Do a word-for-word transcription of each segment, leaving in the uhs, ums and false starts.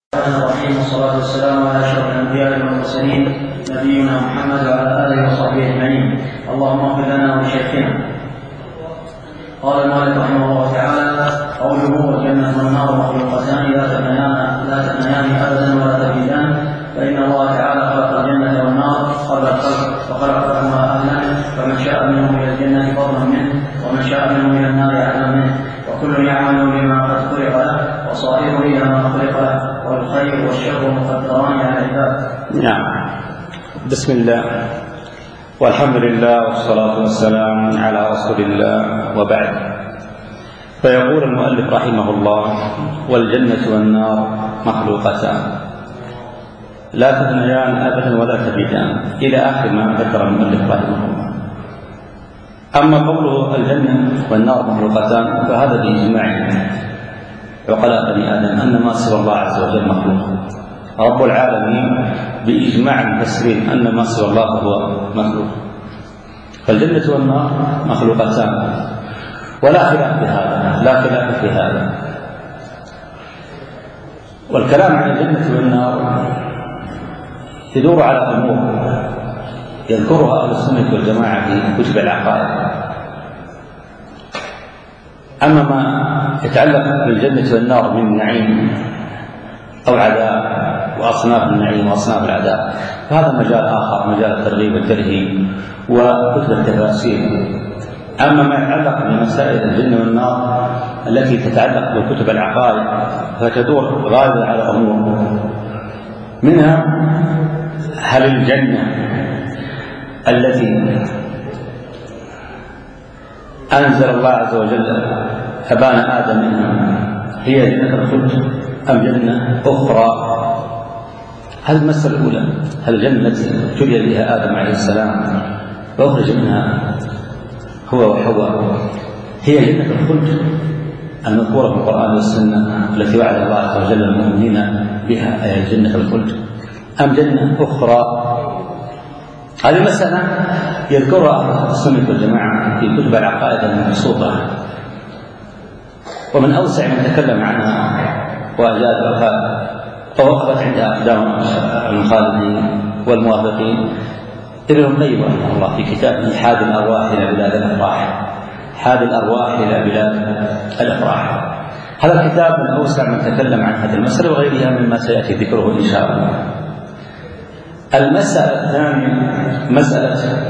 الرحمن الرحيم، والصلاة والسلام على أشرف الأنبياء والمرسلين نبينا محمد وعلى آله وصحبه أجمعين. اللهم اغفر لنا ولشيخنا. قال المؤلف رحمه الله تعالى: قوله والجنة والنار مخلوقتان لا تفنيان لا تفنيان أبدا ولا تبيدان، فإن الله تعالى خلق الجنة والنار قبل الخلق وخلق لهما أهلا، فمن شاء منهم إلى الجنة فضلا منه ومن شاء منهم إلى النار عدلا منه، وكل يعمل بما قد خلق له وصائر إلى ما خلق له، والخير والشر مقدران على العباد. نعم. بسم الله والحمد لله والصلاة والسلام على رسول الله، وبعد. فيقول المؤلف رحمه الله: والجنة والنار مخلوقتان لا تفنيان أبدا ولا تبيدان، إلى آخر ما ذكر المؤلف رحمه الله. أما قوله الجنة والنار مخلوقتان فهذا بإجماع عقلاء بني آدم أن ما سوى الله عز وجل مخلوق. رب العالمين بإجماع المفسرين أن ما سوى الله هو مخلوق، فالجنة والنار مخلوقتان ولا خلاف في هذا، لا خلاف في هذا. والكلام عن الجنة والنار يدور على أمور يذكرها أهل السنة والجماعة في كتب العقائد. أما ما يتعلق بالجنة والنار من نعيم أو عذاب وأصناف النعيم وأصناف العذاب فهذا مجال آخر، مجال الترغيب والترهيب وكتب التفاسير. أما ما يتعلق بمسائل الجنة والنار التي تتعلق بكتب العقائد فتدور غالبا على أمور، منها هل الجنة التي أنزل الله عز وجل أبان آدم منها هي جنة الخلد أم جنة أخرى؟ هذه المسألة الأولى. هل الجنة التي ابتلي بها آدم عليه السلام وأخرج منها هو وحواء هي جنة الخلد المذكورة في القرآن والسنة التي وعد الله عز وجل المؤمنين بها أي جنة الخلد، أم جنة أخرى؟ هذه مسألة يذكرها السنة والجماعة في كتب العقائد المبسوطة، ومن أوسع من تكلم عنها وأجاد وفاء ووقفت عندها أقدام المخالفين والموافقين ابن القيم رحمه الله في كتابه حاد الأرواح إلى بلاد الأفراح. حاد الأرواح إلى بلاد الأفراح هذا الكتاب من أوسع من تكلم عن هذه المسألة وغيرها مما سيأتي ذكره إن شاء الله. المسألة الثانية مسألة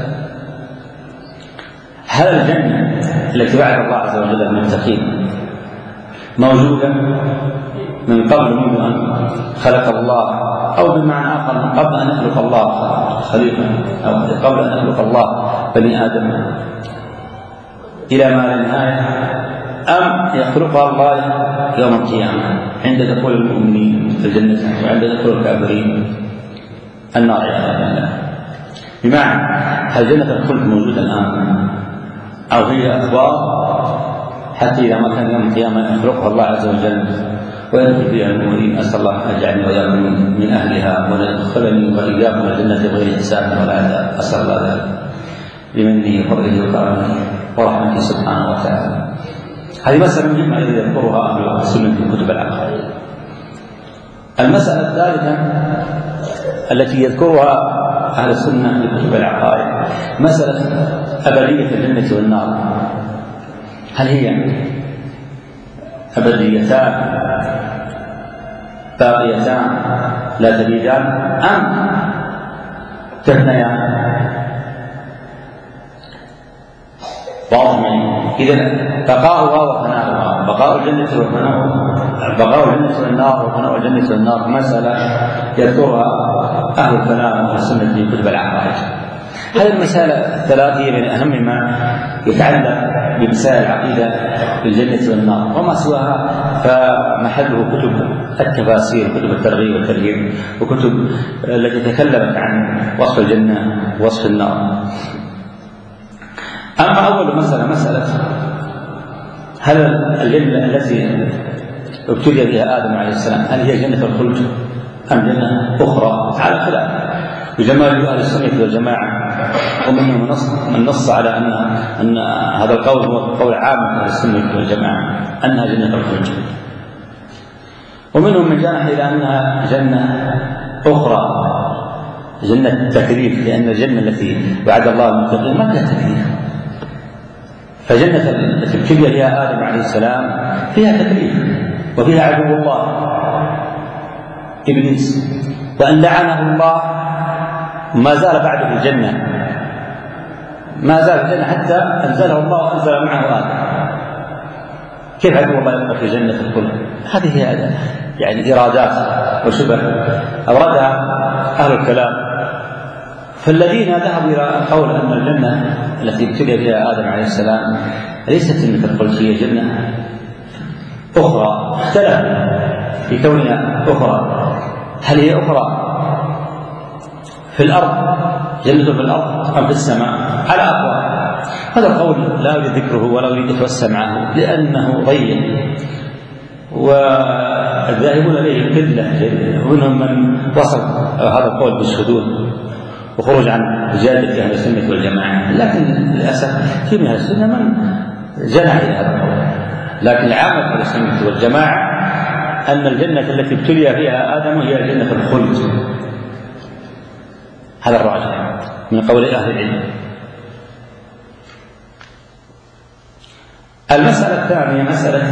هل الجنة التي وعد الله عز وجل المتقين موجودة من قبل منذ أن خلق الله، أو بمعنى آخر من قبل أن يخلق الله خليقة، أو قبل أن يخلق الله بني آدم إلى ما لا نهاية، أم يخلقها الله يوم القيامة عند دخول المؤمنين في الجنة وعند دخول الكافرين النار عياذا بالله؟ بمعنى هل جنة الخلد موجودة الآن أو هي أخبار حتى إذا ما كان يوم القيامة يخلقها الله عز وجل ويدخل فيها المؤمنين؟ أسأل الله أن يجعلني وإياكم من أهلها ويدخلني وإياكم الجنة بغير حساب ولا عذاب. أسأل الله ذلك بمنه وفضله وكرمه ورحمته سبحانه وتعالى. هذه مسألة مهمة التي يذكرها أهل السنة في كتب العقائد. المسألة الثالثة التي يذكرها أهل السنة في كتب العقائد مسألة أبدية الجنة والنار. هل هي أبديتان باقيتان لا تبيدان أم تفنيان؟ واضح؟ إذن بقاؤها وفناؤها، بقاء الجنة وفناؤها، بقاء الجنة والنار وفناء الجنة والنار مسألة يذكرها أهل الفناء وأهل السنة في كتب العقائد. هذه المسألة الثلاث هي من أهم ما يتعلق بمسائل العقيدة في الجنة والنار، وما سواها فمحله كتب التفاسير وكتب الترغيب والترهيب وكتب التي تكلمت عن وصف الجنة ووصف النار. أما أول مسألة مسألة هل الجنة التي ابتلي بها آدم عليه السلام هل هي جنة الخلد أم جنة أخرى؟ على خلاف بجمال أهل السنة والجماعة، ومنهم من نص على أن أن هذا القول هو قول عام من أهل السنة والجماعة أنها جنة الخلد. ومنهم من جنح إلى أنها جنة أخرى، جنة التكليف، لأن الجنة التي وعد الله المتقين ما فيها تكليف. فجنة التي ابتلي فيها آدم عليه السلام فيها تكليف، وفيها عدو الله إبليس، وأن لعنه الله ما زال بعد في الجنة، ما زال في الجنة حتى أنزله الله وأنزل معه آدم. كيف عدو الله يبقى في جنة الخلد؟ هذه هي يعني إرادات وشبه أوردها أهل الكلام. فالذين ذهبوا إلى قول أن الجنة التي ابتلي بها آدم عليه السلام ليست جنة الخلد، هي جنة أخرى اختلف في كونها أخرى. هل هي أخرى في الأرض، جنة في الأرض، أم في السماء؟ على أقوال. هذا القول لا أريد ذكره ولا أريد أتوسع معه لأنه ضيق، والذاهبون إليه قلة، ومنهم من وصل هذا القول بالشذوذ وخروج عن جادة أهل السنة والجماعة. لكن للأسف في من أهل السنة من جنح إلى هذا القول، لكن عامة أهل السنة والجماعة أن الجنة التي ابتلي فيها آدم هي جنة الخلد. هذا الراجح من قول أهل العلم. المسألة الثانية مسألة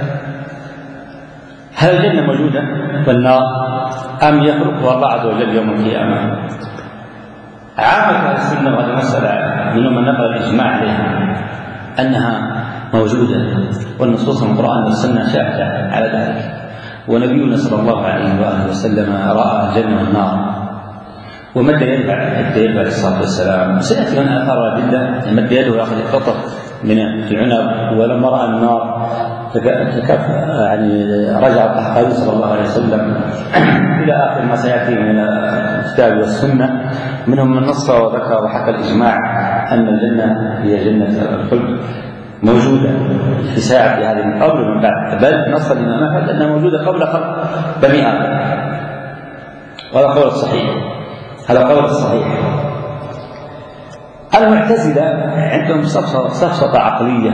هل الجنة موجودة والنار أم يخلقها الله عز وجل يوم القيامة؟ عامة أهل السنة، وهذه مسألة منهم من نقل الإجماع عليها أنها موجودة، والنصوص من القرآن والسنة شاهدة على ذلك. ونبينا صلى الله عليه وآله وسلم رأى الجنة والنار ومد يده عليه الصلاة والسلام. سيأتي من آثار الأدلة مد يده ويأخذ القطر من العنب، ولما رأى النار يعني رجع القحطاني صلى الله عليه وسلم إلى آخر ما سيأتي من الكتاب والسنة. منهم من نص وذكر وحكى الإجماع أن الجنة هي جنة الخلد موجودة في ساعة هذه من قبل ومن بعد، بل نص الإمام أحمد أنها موجودة قبل خلق بني آدم. وهذا قول الصحيح، هذا قول الصحيح. المعتزلة عندهم سفسطة عقلية،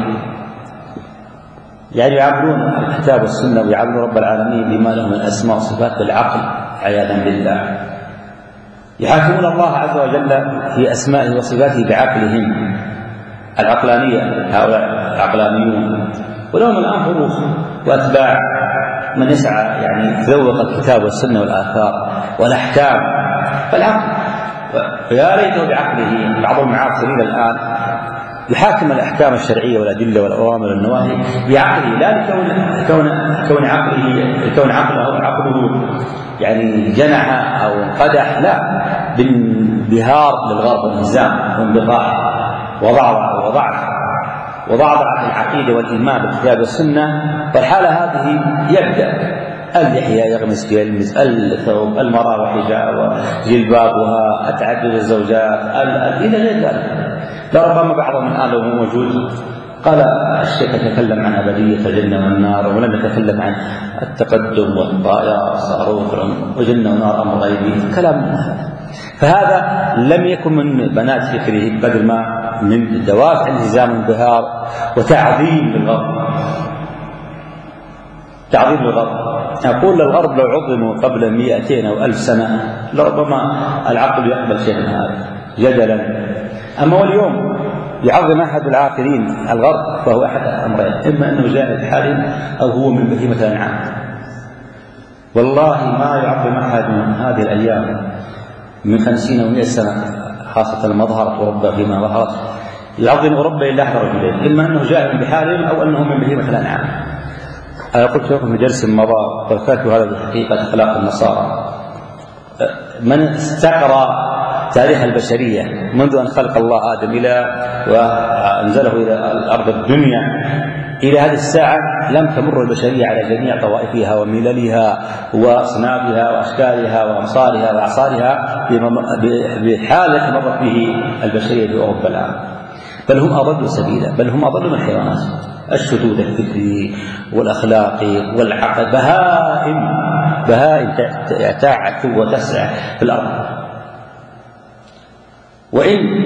يعني يعاملون الكتاب والسنة ويعاملون رب العالمين بما له من أسماء وصفات بالعقل عياذا بالله. يحاكمون الله عز وجل في أسمائه وصفاته بعقلهم العقلانية، هؤلاء العقلانيون. ولهم الآن فروخ وأتباع من يسعى يعني يذوق الكتاب والسنة والآثار والأحكام فالعقل، فيا ليته بعقله. بعض المعاصرين الآن يحاكم الأحكام الشرعية والأدلة والأوامر والنواهي بعقله، لا لكون كون كون عقله كون عقله عقله يعني جنح أو انقدح، لا، بانبهار للغرب والنزاع وانبغاء وضعضع وضعف وضعضع العقيدة والإيمان بالكتاب والسنة. والحالة هذه يبدأ اللحية يغمس فيها المز، الثوب، المرأة وحجابها جلبابها، تعدد الزوجات، إلى غير ذلك. لربما بعضهم الآن لو موجود قال الشيخ يتكلم عن أبدية الجنة والنار، ولم يتكلم عن التقدم والطائرة والصاروخ وجنة ونار أمر غيبي، كلام. فهذا لم يكن من بنات فكره، بدل ما من دوافع التزام انبهار وتعظيم للغرب، تعظيم للغرب. أقول للغرب لو عظموا قبل مئتين أو ألف سنة لربما العقل يقبل شيء من هذا جدلا. أما اليوم يعظم أحد العاقلين الغرب فهو أحد أمرين: إما أنه جاهل حالم أو هو من بهيمة الأنعام. والله ما يعظم أحد من هذه الأيام من خمسين أو مئة سنة، خاصة لما ظهرت أوروبا فيما ظهرت، يعظم أوروبا إلا أحد رجلين: إما أنه جاهل بحالهم أو أنه من بهيمة الأنعام. أنا قلت لكم في درس مضى وذكرت هذا بحقيقة أخلاق النصارى. من استقرأ تاريخ البشرية منذ أن خلق الله آدم إلى وأنزله إلى الأرض الدنيا إلى هذه الساعة لم تمر البشرية على جميع طوائفها ومللها وأصنافها وأشكالها وأمصارها وأعصارها بحال مرت به البشرية في أوروبا الآن، بل هم أضل سبيلا، بل هم أضل من الحيوانات. الشذوذ الفكري والأخلاقي والعقل، بهائم بهائم تعثو وتسعى في الأرض. وإن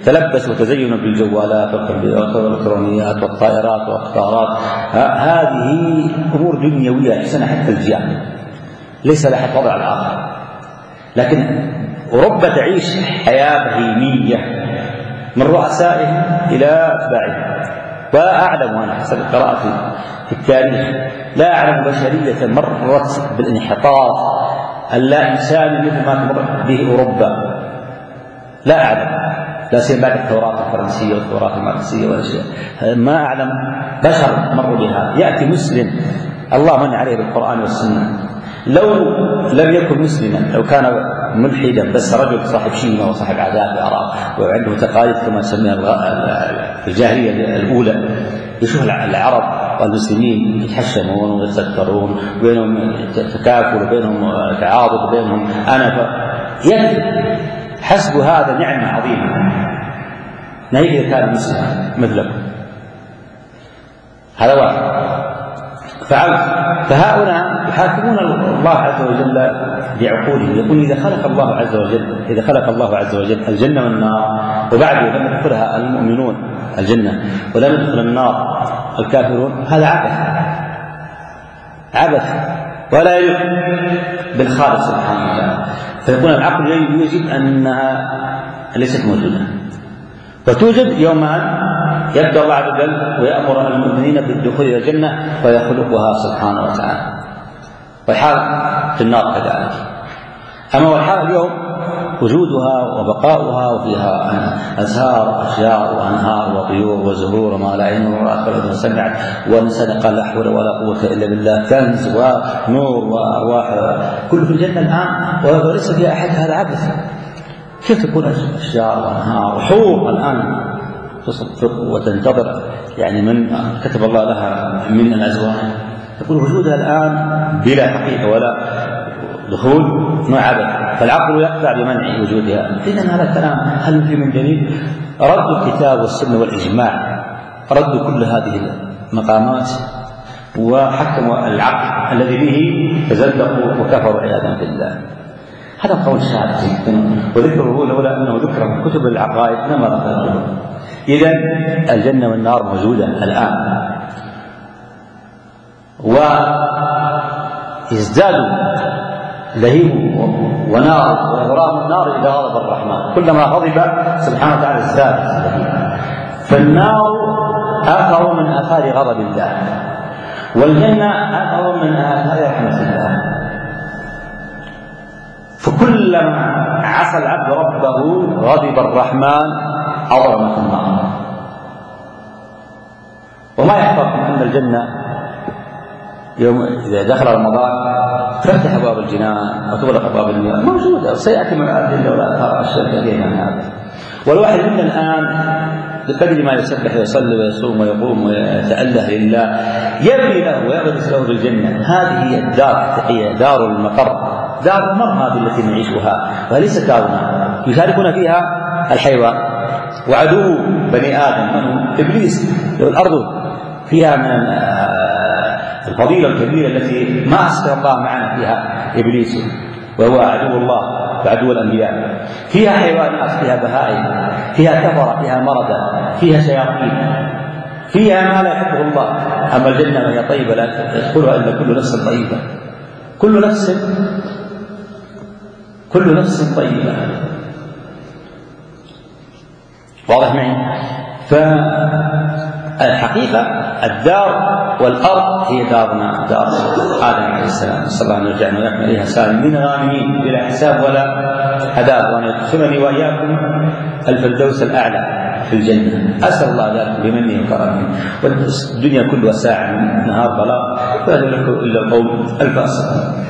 تلبسوا وتزينوا بالجوالات والإلكترونيات والطائرات والقطارات. هذه أمور دنيوية تحسن حتى الجيان، ليس لها حق وضع الآخر. لكن أوروبا تعيش حياة بهيمية من رؤسائهم إلى أتباعهم. وأعلم وأنا حسب قراءتي في التاريخ لا أعلم بشرية مرت بالانحطاط اللا إنساني مثل ما تمر به أوروبا، لا أعلم، لا سيما بعد الثورات الفرنسية والثورات الماركسية والأشياء، ما أعلم بشر مروا بها. يأتي مسلم الله من عليه بالقرآن والسنة، لو لم يكن مسلما، لو كان ملحدا بس رجل صاحب شيمة وصاحب عادات وآراء وعنده تقاليد كما سميها في الجاهلية الأولى، يشوف العرب والمسلمين يتحشمون ويتذكرون وبينهم تكافل وبينهم تعاضد وبينهم أنا يكفي حسب هذا نعمة عظيمة. نهيك إذا كان مسلما مثلكم، هذا واحد فعلت. فهؤلاء يحاكمون الله عز وجل بعقولهم، يقول إذا خلق الله عز وجل إذا خلق الله عز وجل الجنة والنار وبعده لم يدخلها المؤمنون الجنة ولم يدخل النار الكافرون، هذا عبث عبث ولا يليق بالخالق سبحانه وتعالى. فيقول العقل يجب أنها ليست موجودة، وتوجد يوم أن يبدأ الله عز وجل ويأمر المؤمنين بالدخول إلى الجنة ويخلقها سبحانه وتعالى، والحال في النار كذلك. أما والحال اليوم وجودها وبقاؤها وفيها أزهار وأشجار وأنهار وطيور وزهور وما لا عين رأت ولا أذن سمعت، والإنسان قال لا حول ولا قوة إلا بالله، كنز ونور وأرواح كل في الجنة الآن وليس فيها أحد. هذا عبث. كيف تكون أشجار وأنهار وحور الآن تصدق وتنتظر يعني من كتب الله لها من الأزواج، تقول وجودها الآن بلا حقيقة ولا دخول نوع عبث. فالعقل يقطع بمنع وجودها. إذن هذا الكلام هل في من دليل؟ رد الكتاب والسنة والإجماع، رد كل هذه المقامات وحكموا العقل الذي به تزندقوا وكفروا عياذا بالله. هذا قول شاذ وذكره لولا أنه ذكر من كتب العقائد لما ذكره. إذن الجنة والنار موجودة الآن، ويزداد لهيب ونار وإغرام النار إذا غضب الرحمن، كلما غضب سبحانه وتعالى ازداد لهيب. فالنار آخر من آثار غضب الله، والجنة آخر من آثار رحمة الله. فكلما عصى العبد ربه غضب الرحمن أضرمت النار. وما يحفظكم أن الجنة يوم إذا دخل رمضان تفتح أبواب الجنان وتغلق أبواب النيران، موجودة وسيأتي من الأدلة ولا ترى أشياء كثيرة من هذا. والواحد منا الآن بقدر ما يسبح ويصلي ويصوم ويقوم ويتأله لله يبني له ويغرس له بالجنة. هذه هي الدار، هي دار المقر، دار المر هذه التي نعيشها، وليست دارنا يشاركنا فيها الحيوان وعدو بني آدم من إبليس. لو الأرض فيها من الفضيلة الكبيرة التي ما أسكر الله معنا فيها إبليس وهو عدو الله وعدو الأنبياء، فيها حيوانات، فيها بهائم، فيها كفرة، فيها مرضى، فيها شياطين، فيها ما لا يحبه الله. أما الجنة وهي طيبة لا تدخلها إلا كل نفس طيبة، كل نفس كل نفس طيبة. واضح معي؟ فالحقيقة الدار والأرض هي دارنا، دار آدم عليه السلام، نسأل الله أن يرجعنا ويحمل إليها سالمين غانمين بلا حساب ولا عذاب، وأن يدخلني وإياكم الفردوس الأعلى في الجنة. أسأل الله ذلك بمنه وكرمه. والدنيا كلها ساعة من نهار بلاء فلا لكم إلا القوم الفاسقون.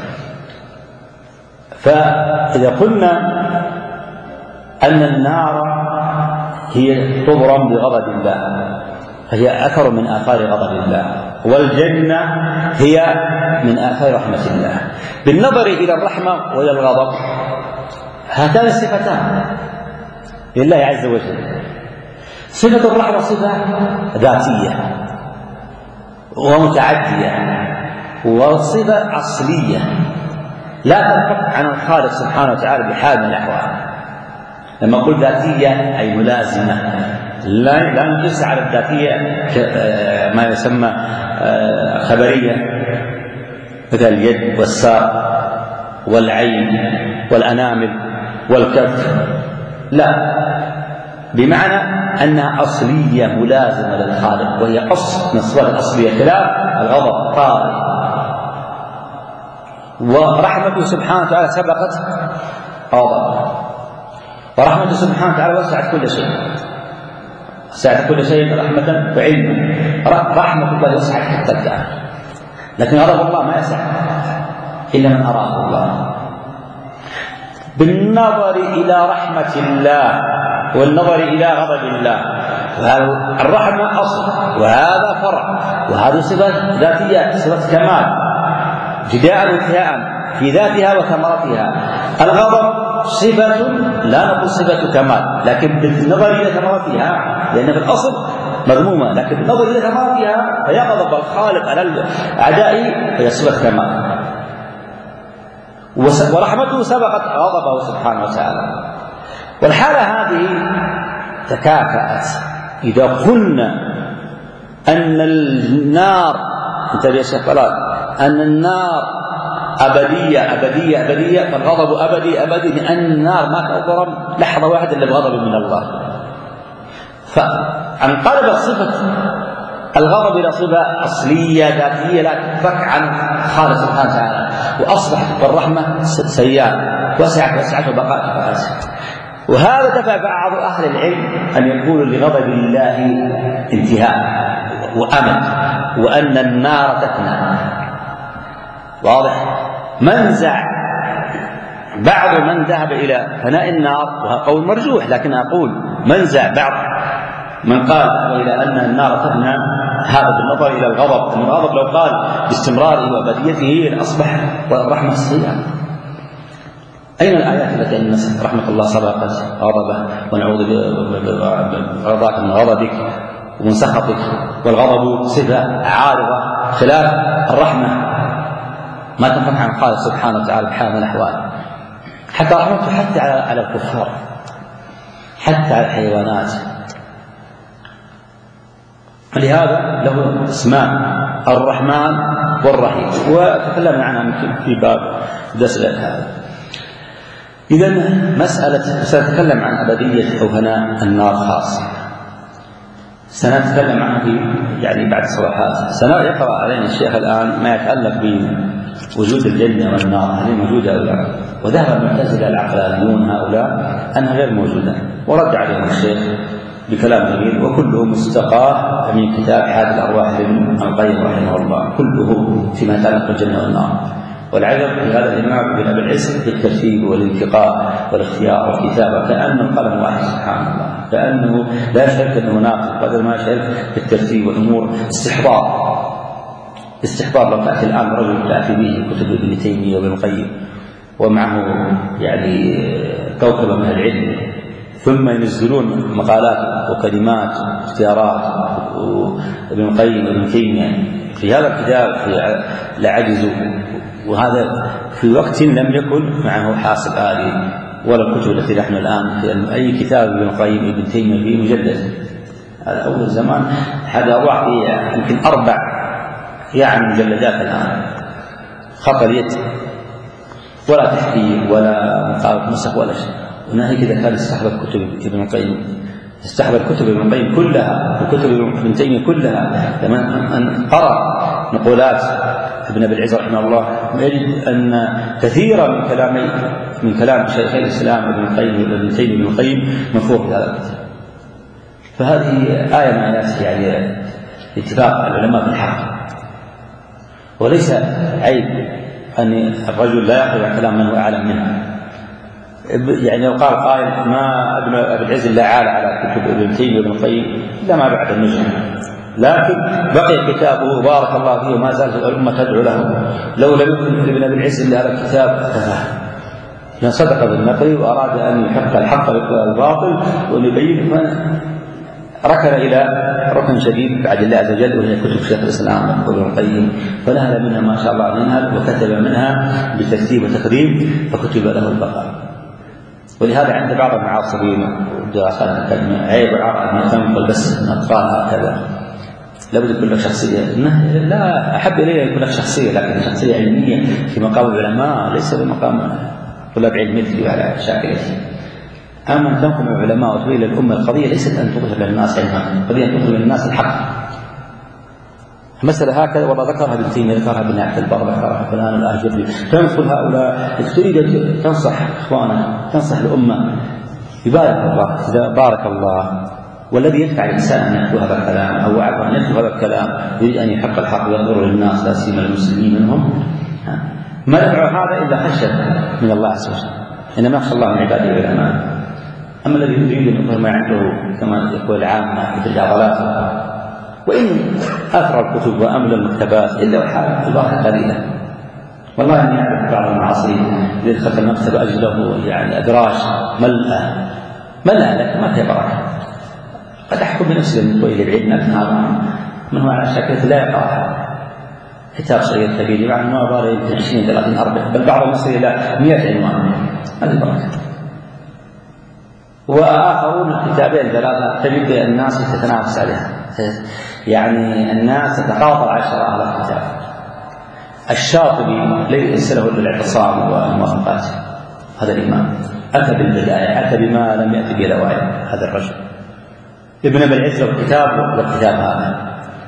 فإذا قلنا أن النار هي تضرم بغضب الله فهي أثر من آثار غضب الله، والجنة هي من آثار رحمة الله. بالنظر إلى الرحمة وإلى الغضب هاتان الصفتان لله عز وجل. صفة الرحمة صفة ذاتية ومتعدية، وصفة أصلية لا تنفك عن الخالق سبحانه وتعالى بحال من الأحوال. لما أقول ذاتية أي ملازمة، لا لا نقيس على الذاتية ما يسمى خبرية مثل اليد والساق والعين والأنامل والكف، لا، بمعنى أنها أصلية ملازمة للخالق، وهي أصل من الصفات الأصلية خلاف الغضب طارئ. ورحمته سبحانه وتعالى سبقت غضبه، ورحمته سبحانه وتعالى وسعت كل شيء، وسعت كل شيء رحمة وعلما. رحمة الله وسعت حتى الكافر، لكن غضب الله ما يسع إلا من أراد الله. بالنظر إلى رحمة الله والنظر إلى غضب الله، الرحمة أصل وهذا فرع، وهذه صفة ذاتية، صفة كمال ابتداء وانتهاء في ذاتها وثمرتها. الغضب صفة لا نقول صفة كمال، لكن بالنظر إلى ثمرتها، لأن في الأصل مذمومة، لكن بالنظر إلى ثمرتها فيغضب الخالق على الأعداء فهي صفة كمال. ورحمته سبقت غضبه سبحانه وتعالى. والحالة هذه تكافأت. إذا قلنا أن النار، انتبه يا شيخ طلال، أن النار أبدية أبدية أبدية، فالغضب أبدي أبدي، لأن النار ما تضرب لحظة واحدة إلا بغضب من الله. فانقلبت صفة الغضب إلى صفة أصلية ذاتية لا تنفك عن خالق سبحانه وتعالى، وأصبحت الرحمة سيئة وسعت وسعت وبقاء فاسد. وهذا دفع بعض أهل العلم أن يقولوا لغضب الله انتهاء وأمد، وأن النار تفنى. واضح؟ منزع بعض من ذهب إلى فناء النار، وهو قول مرجوح، لكن أقول منزع بعض من قال إلى أن النار تفنى، هذا بالنظر إلى الغضب. أن الغضب لو قال باستمراره وأبديته أصبح الرحمة سيئة. أين الآيات التي أن رحمة الله سبقت غضبه، ونعوذ برضاك من غضبك ومن سخطك؟ والغضب صفة عارضة خلاف الرحمة، ما تنفك عن خالق سبحانه وتعالى بحال من الأحوال. حتى رحمته حتى على الكفار، حتى على الحيوانات. لهذا له اسمان، الرحمن والرحيم، وتكلمنا عنها في باب درس هذا. إذن مسألة سنتكلم عن أبدية أو فناء النار خاصة، سنتكلم عنه في يعني بعد صفحات. سنقرأ علينا الشيخ الآن ما يتعلق بوجود الجنة والنار، هل موجودة أو لا؟ وذهب المعتزلة العقلانيون هؤلاء أنها غير موجودة، ورد عليهم الشيخ بكلام جميل، وكله مستقاه من كتاب حاد الأرواح لابن القيم رحمه الله، كله فيما يتعلق بالجنة والنار. والعجب في هذا الإمام بن أبي العز بالترتيب والانتقاء والاختيار والكتابة، كأن القلم واحد سبحان الله، كأنه لا يشعر أنه ناقد، بدل ما يشعر بالترتيب والأمور استحضار. استحضار لو تأتي الآن رجل تأتي به كتب ابن تيمية وابن القيم ومعه يعني كوكبة من العلم، ثم ينزلون مقالات وكلمات واختيارات ابن القيم وابن تيمية في هذا الكتاب في لعجزوا، وهذا في وقت لم يكن معه حاسب آلي ولا الكتب التي نحن الآن في أي كتاب ابن القيم ابن تيمية فيه مجلد. هذا أول زمان هذا أروح يمكن أربع يعني مجلدات الآن، خط اليد ولا تحقيق ولا مقابل نسخ ولا شيء. وناهيك إذا كان استحضر كتب ابن القيم، استحضر كتب ابن القيم كلها وكتب ابن تيمية كلها، لما أن قرأ نقولات ابن أبي العز رحمه الله يجد أن كثيرا من كلام من كلام شيخ الإسلام ابن القيم وابن تيمية ابن القيم مفروض في هذا الكتاب. فهذه آية من آيات يعني اتفاق العلماء بالحق، وليس عيب أن الرجل لا يأخذ عن كلام من هو أعلم منه. يعني لو قال قائل ما ابن أبي العز إلا عال على كتب ابن تيمية وابن القيم إلا ما بعد النجم، لكن بقي كتابه بارك الله فيه وما زالت الأمة تدعو له. لو لم يكن ابن أبي العز إلا هذا الكتاب كفاه، صدق بالنقل وأراد أن يحق الحق بالباطل وأن يبين، ركن إلى ركن شديد بعد الله عز وجل، وهي كتب شيخ الإسلام وابن القيم، فنهل منها ما شاء الله منها وكتب منها بترتيب وتقديم، فكتب له البقاء. ولهذا عند بعض المعاصرين وداخل كلمة عيب وعار أن تنقل بس الأطفال هكذا، لابد يكون لك شخصية. لا أحب إليه يكون لك شخصية، لكن شخصية علمية في مقام العلماء ليس بمقام طلاب علم مثلي على شاكلتي. أما أن تنقل العلماء وتبين للأمة القضية ليست أن تظهر للناس علمها، القضية أن تظهر للناس الحق. مسألة هكذا والله ذكرها ابن تيمية، ذكرها ابن عبد البر، ذكرها فلان الآجري. فيدخل هؤلاء تريد تنصح إخوانك، تنصح الأمة، يبارك الله إذا بارك الله. والذي يدفع الإنسان أن يتلو هذا الكلام أو عفوا أن يتلو هذا الكلام يريد أن يحق الحق وينظر للناس لا سيما المسلمين منهم، ما يدفع هذا إلا خشية من الله عز وجل، إنما يخشى الله من عباده العلماء. أما الذي يريد أن يظهر ما عنده كما يقول العامة مثل عضلاته، وإن أثر الكتب وأمل المكتبات إلا والحال البركة قليلة. والله أني أعرف بعض المعاصرين إذا دخلت المكتبة أجد له يعني أدراج ملأة ملأة لكن ما فيها بركة. قد أحكم بنفسي من طويل العلم، لكن هذا من هو على شكل لا يقرأ كتاب صغير كبير مع أنه عبارة يمكن عشرين ثلاثين أربعين بل بعض الناس إلى مئة عنوان، هذه بركة. وآخرون الكتابين ثلاثة تجد الناس تتنافس عليها، يعني الناس تتقاطع على شراء هذا الكتاب. الشاطبي ليس له الا الاعتصام والموافقات، هذا الإمام أتى بالبداية، أتى بما لم يأتي به الأوائل هذا الرجل. ابن أبي العز والكتاب والكتاب هذا،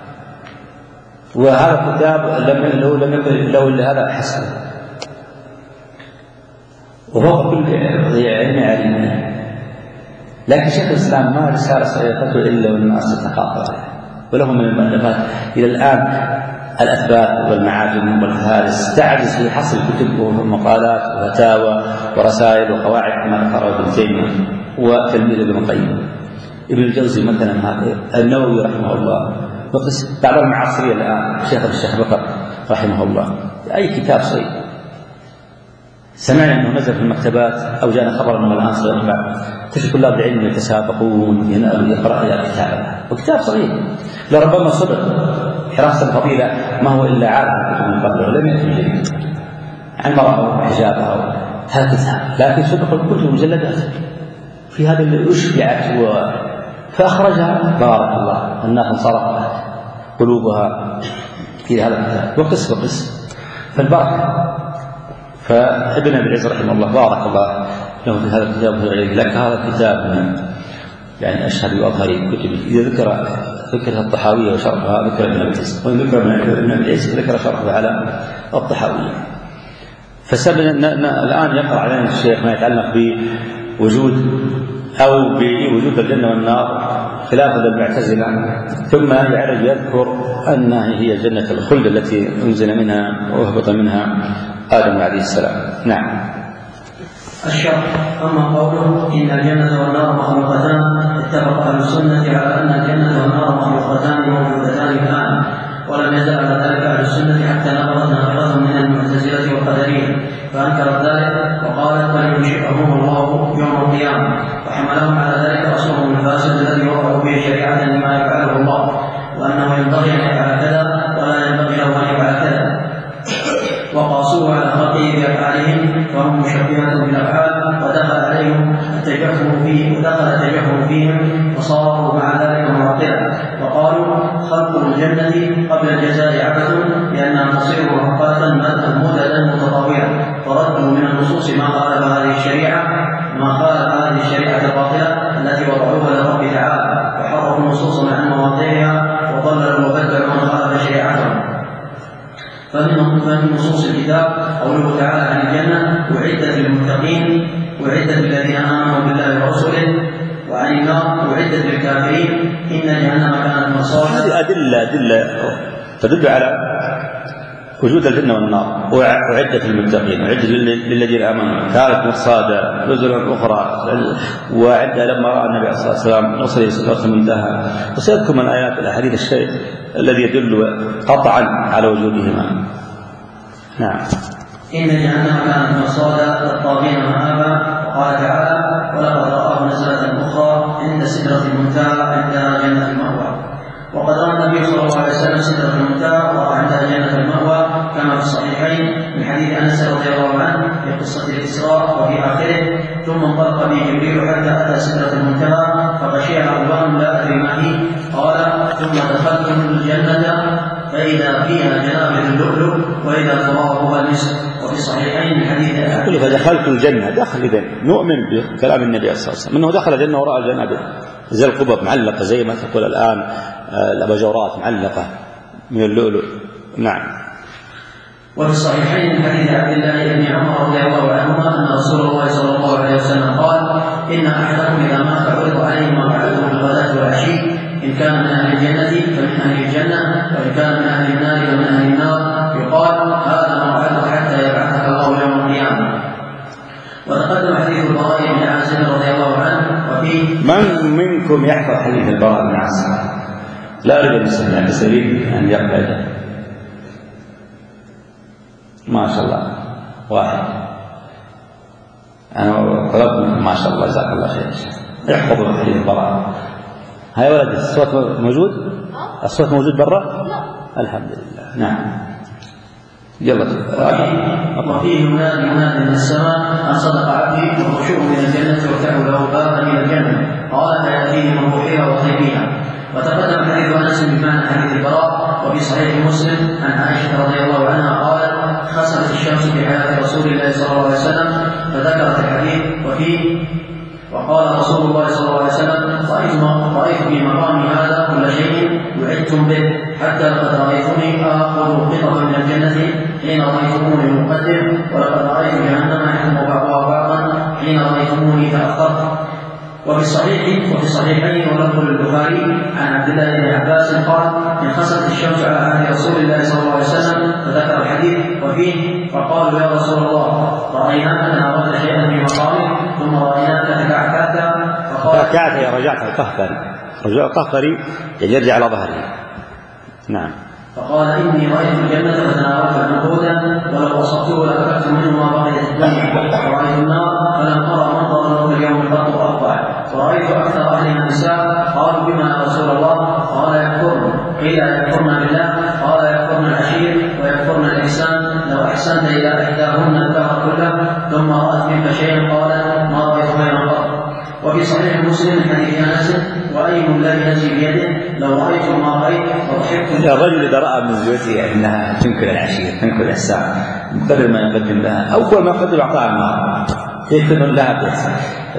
وهذا الكتاب لم له لم يكن له الا هذا حسن، وهو كل علم علمه. لكن شيخ الإسلام ما رسالة صحيحته إلا والناس تتقاطع عليها، وله من المؤلفات إلى الآن الأثبات والمعاجم والفهارس تعجز في حصر كتب ومقالات وفتاوى ورسائل وقواعد كما ذكره ابن تيمية وتلميذ ابن القيم. ابن الجوزي مثلا هذا، النووي رحمه الله، وقس بعض المعاصرين الآن شيخ الشيخ بكر رحمه الله، أي كتاب صحيح سمعنا أنه نزل في المكتبات أو جاءنا خبر أنه الآن سيطبع، تجد طلاب العلم يتسابقون يقرأ إلى كتابه، وكتاب صغير لربما صدق حراسة الفضيلة ما هو إلا عارف الكتب من قبله ولم يأتي جديد عن مرأة وحجابها هذا كتاب، لكن صدق الكتب مجلدات في هذا اللي أشبعت و... فأخرجها بارك الله الناس انصرفت قلوبها في هذا الكتاب وقس وقس فالبركة. فابن أبي العز رحمه الله بارك الله له في هذا الكتاب لك هذا الكتاب يعني أشهر وأظهر كتبه. إذا ذكر ذكر الطحاوية وشرحها ذكر ابن أبي العز، وإن ذكر ابن أبي العز ذكر شرحه على الطحاوية. فسبنا الآن يقرأ علينا الشيخ ما يتعلق بوجود أو بوجود الجنة والنار خلافا للمعتزلة، ثم يعرج يذكر أنها هي جنة الخلد التي أنزل منها وهبط منها آدم عليه السلام. نعم. الشرح. أما قوله إن الجنة والنار مخلوقتان، اتفق أهل السنة على أن الجنة والنار مخلوقتان موجودتان الآن، ولم يزل على ذلك أهل السنة حتى نقضت ناقضة من المعتزلة والقدرية فأنكرت ذلك وقالت بل ينشئهم الله يوم القيامة، وحملهم على ذلك رسولهم الفاسد الذي وضعوا به شريعة لما يفعله الله، وأنه ينبغي أن يفعل كذا ولا ينبغي له أن يفعل كذا، وقاسوه على خلقه بأفعالهم فهم مشبهة بالأفعال، ودخل عليهم التجهم فيه ودخل التجهم فيهم وصاروا مع ذلك معطلا، وقالوا خلق الجنة قبل الجزاء عبث لأنها تصير مؤقتا مددا متطاولا، فردوا من النصوص ما خالف هذه الشريعة ما خالف هذه الشريعة الباطلة التي وضعوها للرب تعالى، وحرفوا النصوص عن مواضعها وضللوا وبدلوا من خالف شريعتهم. فمن نصوص الكتاب قوله تعالى عن الجنة أعدت للمتقين أعدت للذين آمنوا بالله ورسوله، وعن النار أعدت للكافرين إن جهنم كانت مرصادا. هذه أدلة أدلة تدل على وجود الجنة والنار، وأعدت للمتقين أعدت للذين آمنوا كانت مرصادا نزلا أخرى، وأعد لما رأى النبي صلى الله عليه وسلم نصر يسوع منتهى. وسيذكر من آيات الأحاديث الشيء الذي يدل قطعا على وجودهما. نعم. إن جهنم كانت مرصادا للطاغين مآبا، وقال تعالى ولقد رآه نزلة أخرى عند سدرة المنتهى عندها جنة المأوى. وقد رأى النبي صلى الله عليه وسلم سدرة المنتهى ورأى عندها جنة المأوى كما في الصحيحين من حديث أنس رضي الله عنه في قصة الإسراء وفي آخره. ثم انطلق بي جبريل حتى أتى سدرة المنتهى فغشيها رضوان لا أدري ما هي. قال: ثم دخلت الجنة فإذا فيها جنابذ اللؤلؤ وإذا ترابها المسك. وفي الصحيحين الحديث يقول فدخلت الجنة. دخل إذن نؤمن بكلام النبي صلى الله عليه وسلم أنه دخل الجنة وراء الجنابذ زي القبب معلقة زي ما تقول الآن الأباجورات معلقة من اللؤلؤ. نعم. وفي الصحيحين من حديث عبد الله بن عمر رضي الله عنهما أن رسول الله صلى الله عليه وسلم قال: إن أحدكم إذا مات عرض عليه مقعده بالغداة والعشي، إن كان من أهل الجنة فمن أهل الجنة، وإن كان من أهل النار فمن أهل النار، يقال: هذا موعدك حتى يبعثك الله يوم القيامة. وتقدم حديث البراء بن عازب رضي الله عنه وفيه: من منكم يحفظ حديث البراء بن عازب؟ لا أريد أن يسمع بسبيل أن يقبل. ما شاء الله واحد. أنا طلبت ما شاء الله جزاك الله خير احفظوا حديث البراء. هاي ولد الصوت موجود؟ الصوت موجود برا؟ الحمد لله. نعم. يلا. وفيه مناد مناد من السماء أن صدق عبدي والخشوع من الجنة وفتحوا له بابا من الجنة. قال: فيأتيه من روحها وطيبها. وتقدم حديث أنس بمعنى حديث البراء. وفي صحيح مسلم عن عائشة رضي الله عنها قالت: خسفت الشمس في حياة رسول الله صلى الله عليه وسلم، فذكرت الحديث وفيه: وقال رسول الله صلى الله عليه وسلم: رأيت في مقامي هذا كل شيء وعدتم به، حتى لقد رأيتني آخذ قطفا من الجنة حين رأيتموني مقدم، ولقد رأيت جهنم يحكم بعضها بعضا حين رأيتموني تأخرت. وفي الصحيح وفي الصحيحين ولفظ البخاري عن عبد الله بن عباس قال: انخسفت الشمس على عهد رسول الله صلى الله عليه وسلم، فذكر الحديث وفيه: فقالوا: يا رسول الله، رأيناك تناولت شيئا في مقامك ثم رأيناك تكعكعت. تكعكعت يا رجعت القهقري. رجوع القهقري يرجع على ظهره. نعم. فقال: إني رأيت الجنة فتناولت عنقودا، ولو وصفته لأكلت منه ما بقيت الدنيا. ورأيت النار فلم أرى منظرا في اليوم قط أفضل. ورأيت أكثر أهلها النساء. قالوا: بما يا رسول الله؟ قال: يكفرن. قيل: يكفرن بالله؟ قال: يكفرن العشير ويكفرن الإحسان. لو أحسنت إلى إحداهن الدهر كله ثم رأت منك شيئا قال: ما رأيت خيرا قط. وفي صحيح مسلم حديث أنس: وأيم الذي نفسي بيده لو رأيت ما رأيت وضحكت. الرجل إذا رأى من زوجته أنها تنكر العشير تنكر الإحسان بقدر ما يقدم لها، أول ما يقدم أعطاها النار يكتب لها بإحسان.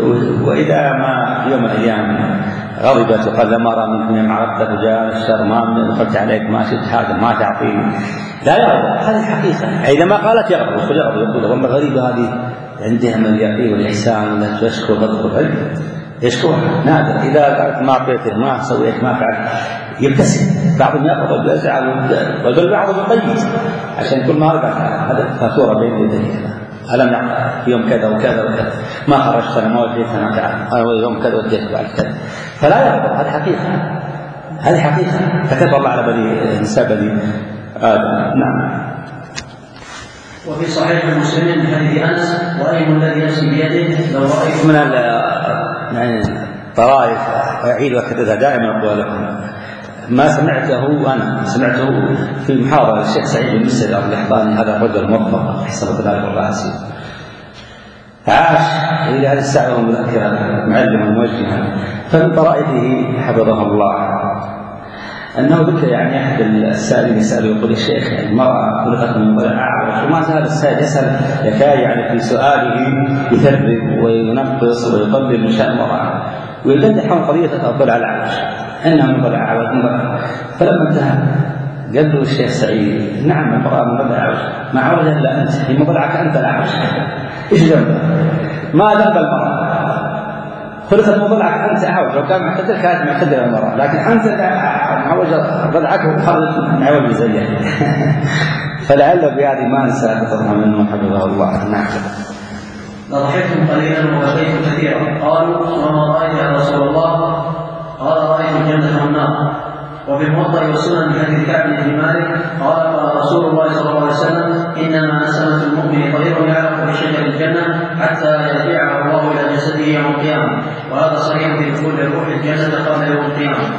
وإذا ما في يوم من الأيام غضبت وقال: لما أرى منكم معرضة وجاء الشر ما دخلت عليك ما شئت حاجة ما تعطيني، لا يغضب. هذه الحقيقة. إذا ما قالت يغضب يقول يغضب يقول والله غريبة هذه عندها من اليقين والإحسان ولا تشكر وتغضب يشكرها نادر. إذا قالت ما أعطيته ما سويت ما فعلت يبتسم. بعضهم يغضب ويزعل بل بعضهم يقيد عشان كل ما رجع هذا فاتورة بين يديه: ألم يعطى في يوم كذا وكذا وكذا ما خرجت أنا ما وديت أنا تعال يوم كذا وديت بعد كذا. فلا يغضب. هذه حقيقة. هذه حقيقة كتب الله على بني نساء بني آدم. نعم. وفي صحيح مسلم حديث أنس: وأيم الذي نفسي بيده لو رأيت. من يعني الطرائف أعيد وأكررها دائما أقول لكم ما سمعته أنا سمعته في محاضرة الشيخ سعيد بن مسعود القحطاني. هذا الرجل موفق حسب ذلك الله حسيب، عاش إلى هذه الساعة وهو مذكرا معلما موجها. فمن طرائفه حفظه الله أنه ذكر يعني أحد السائلين يسأل يقول: الشيخ المرأة خلقت من ضلع أعوج. وما زال السائل يسأل يكاد يعني في سؤاله يثرب وينقص ويقلل من شأن المرأة ويقدح عن قضية الضلع الأعوج أنها من ضلع أعوج. فلما انتهى قال له الشيخ سعيد: نعم المرأة من ضلع أعوج، ما عوج إلا أنت، هي مضلعك أنت الأعوج. إيش ذنبك؟ ما ذنب المرأة؟ خلقت من ضلعك أنت أعوج. لو كان معتدل كانت معتدلة المرأة، لكن أنت معوج ضلعك وخرجت معوج زيها. فلعل بهذه ما نسى تطلع منه حفظه الله. نعم. لضحكتم قليلا وبكيتم كثيرا. قالوا: وما رأيت يا رسول الله؟ قال: رأيت الجنة والنار. وفي الموطأ والسنن من حديث كعب بن مالك قال: قال رسول الله صلى الله عليه وسلم: إنما نسمة المؤمن طير يعرف بشجر الجنة حتى يرجعه الله إلى جسده يوم القيامة. وهذا صحيح في دخول الروح الجنة قبل يوم القيامة.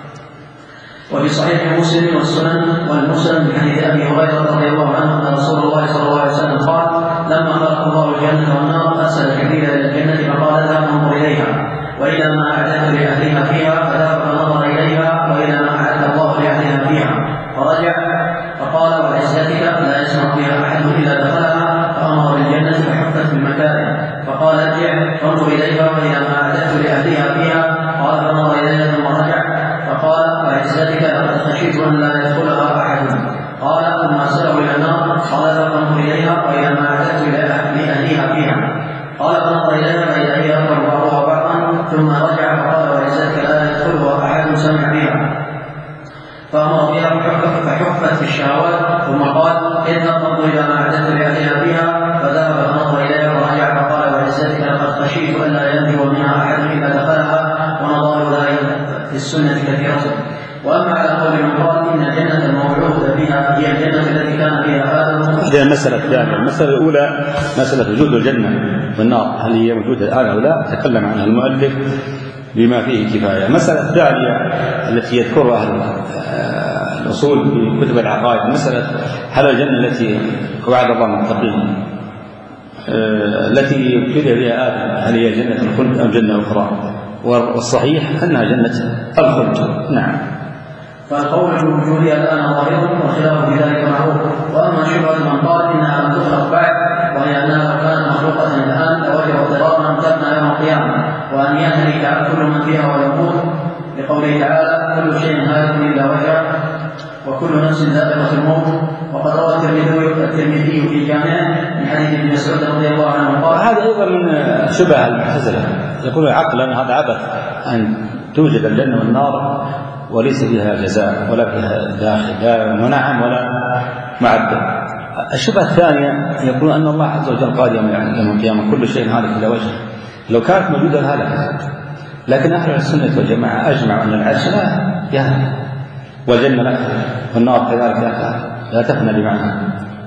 وفي صحيح مسلم والسنن والمسلم من حديث أبي هريرة رضي الله عنه أن رسول الله صلى الله عليه وسلم قال: لما خلق الله الجنة والنار أرسل جبريل إلى الجنة فقال لها انظر إليها وإلى ما أعددت لأهلها فيها، فذهب فنظر إليها وإلى ما أعد الله لأهلها فيها، فرجع فقال وعزتك لا يسمع بها أحد إلا دخلها، فأمر بالجنة فحفت بالمكاره، فقال ارجع فانظر إليها وإلى ما أعددت لأهلها فيها، قال فنظر إليها ثم رجع فقال وعزتك لقد خشيت أن لا يدخلها أحد، قال ثم أرسله إلى النار، قال فانظر إليها وإلى ما أعددت لأهلها فيها، قال فنظر إليها فإذا هي أكبر بعضها بعضا، ثم رجع فقال وعزتك لا يدخلها أحد سمع بها، فأمر بها فحفت في الشهوات، ثم قال اذهب فانظر إلى ما أعددت لأهلها فيها، فذهب فنظر إليها ورجع فقال وعزتك لقد خشيت ألا ينجو منها أحد إلا دخلها، ونظائر ذلك في السنة كثيرة. وأما على قول من قال إن الجنة الموعود بها هي الجنة التي كان فيها آدم. هذه المسألة الثانية. المسألة الأولى مسألة وجود الجنة والنار، هل هي موجودة الآن أو لا؟ تكلم عنها المؤلف بما فيه كفاية. المسألة الثانية التي يذكرها أهل الأصول في كتب العقائد مسألة هل الجنة التي وعد الله المتقين التي ابتلي بها آدم هل هي جنة الخلد أم جنة أخرى؟ والصحيح أنها جنة الخلد. نعم. فالقول بوجودها الآن ظاهر والخلاف في ذلك معروف. وأما شبهة من قال إنها لم تخلق بعد وهي أنها لو كانت مخلوقة الآن لوجب اضطرارا أن تبنى يوم القيامة وأن يهلك كل من فيها ويموت، لقوله تعالى كل شيء هالك إلا وجهه وكل نفس ذائقة الموت. وقد روى الترمذي في جامعه من حديث ابن مسعود رضي الله عنه قال هذا أيضا من شبه المعتزلة، يقول عقلا هذا عبث أن توجد الجنة والنار وليس فيها جزاء ولا فيها داخل لا منعم ولا معدل. الشبهة الثانية يقول أن الله عز وجل قال يوم القيامة كل شيء هالك إلا وجهه، لو كانت موجودة هلكت، لكن أهل السنة والجماعة أجمعوا أن العرش لا يهلك والجنة لا والنار كذلك لا تفنى بمعنى.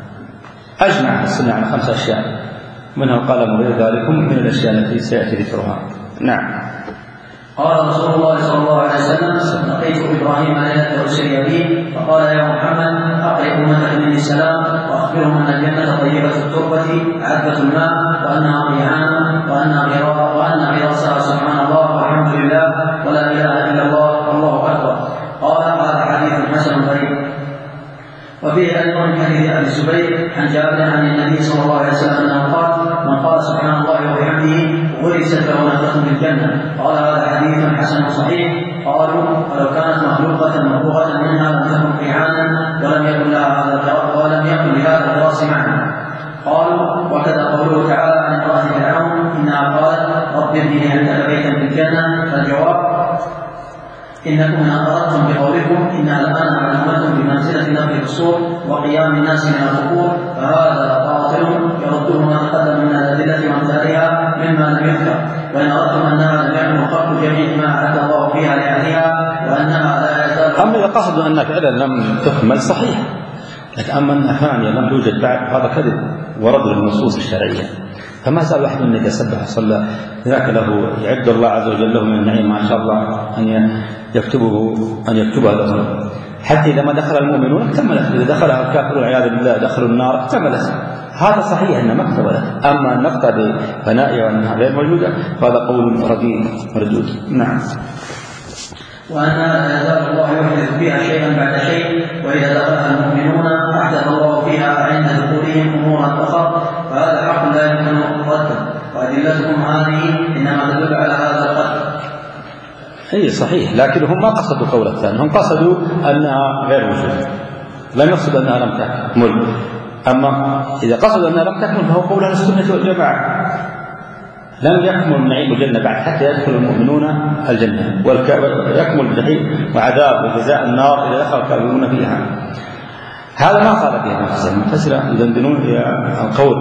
أجمع السنة على خمس أشياء منها قال مريد ذلكم من الأشياء التي سيأتي ذكرها. نعم. قال رسول الله صلى الله عليه وسلم لقيت إبراهيم ليلة أسري به فقال يا محمد أقرئ أمتك مني السلام وأخبرهم أن الجنة طيبة التربة عذبة الماء وأنها ريحان وأن غراسها سبحان الله والحمد لله ولا إله إلا الله والله أكبر. قال هذا حديث حسن غريب. وفيه أيضا من حديث أبي الزبير عن جابر عن النبي صلى الله عليه وسلم أنه قال من قال سبحان الله وبحمده غرست له نخلة في الجنة. قال هذا حديث حسن صحيح. قالوا ولو كانت مخلوقة مخلوقة منها لم تكن ريحانا ولم يكن لها هذا ولم يكن لهذا الراس معنى. قالوا وكذا قوله تعالى عن امرأة فرعون إنها قالت رب ابن لي عندك بيتا في الجنة. فالجواب إنكم إن أردتم بقولكم إنها الآن معلومة بمنزلة نفخ الصور وقيام الناس من القبور فهذا باطل يرده ما تقدم من الأدلة وأمثالها مما لم يذكر. وإن أردتم أنها لم يكن خلق جميع ما أعد الله فيها لأهلها وأنها لا يزال. أما إذا قصدوا أن فعلا لم تكمل صحيح، لكن أما أنها ثانية لم توجد بعد هذا كذب ورد للنصوص الشرعية. فما زال أحد من يتسبح وصلى ذاك له يعد الله عز وجل له من النعيم ما شاء الله أن يكتبه أن يكتبها له، حتى إذا ما دخل المؤمنون اكتملت، إذا دخلها الكافرون والعياذ بالله دخلوا النار اكتملت. هذا صحيح أن ما اكتملت. أما أن نقطع بفنائها وأنها غير موجودة فهذا قول رديء مردود. نعم. وأنها لا يزال الله يحدث فيها شيئا بعد شيء وإذا دخلها المؤمنون أحدث الله فيها عند دخولهم أمورا أخرى فهذا حق لا يمكن رده. وأدلتكم هذه إنما تدل على هذا القدر. أي صحيح، لكن هم ما قصدوا قول الثاني، هم قصدوا أنها غير موجودة، لم يقصدوا أنها لم تكمل. أما إذا قصدوا أنها لم تكمل فهو قول أهل السنة والجماعة لم يكمل نعيم الجنة بعد حتى يدخل المؤمنون الجنة ويكمل الجحيم وعذاب وجزاء النار إذا دخل الكافرون فيها. هذا ما قال به المعتزلة. المعتزلة يدندنون إلى القول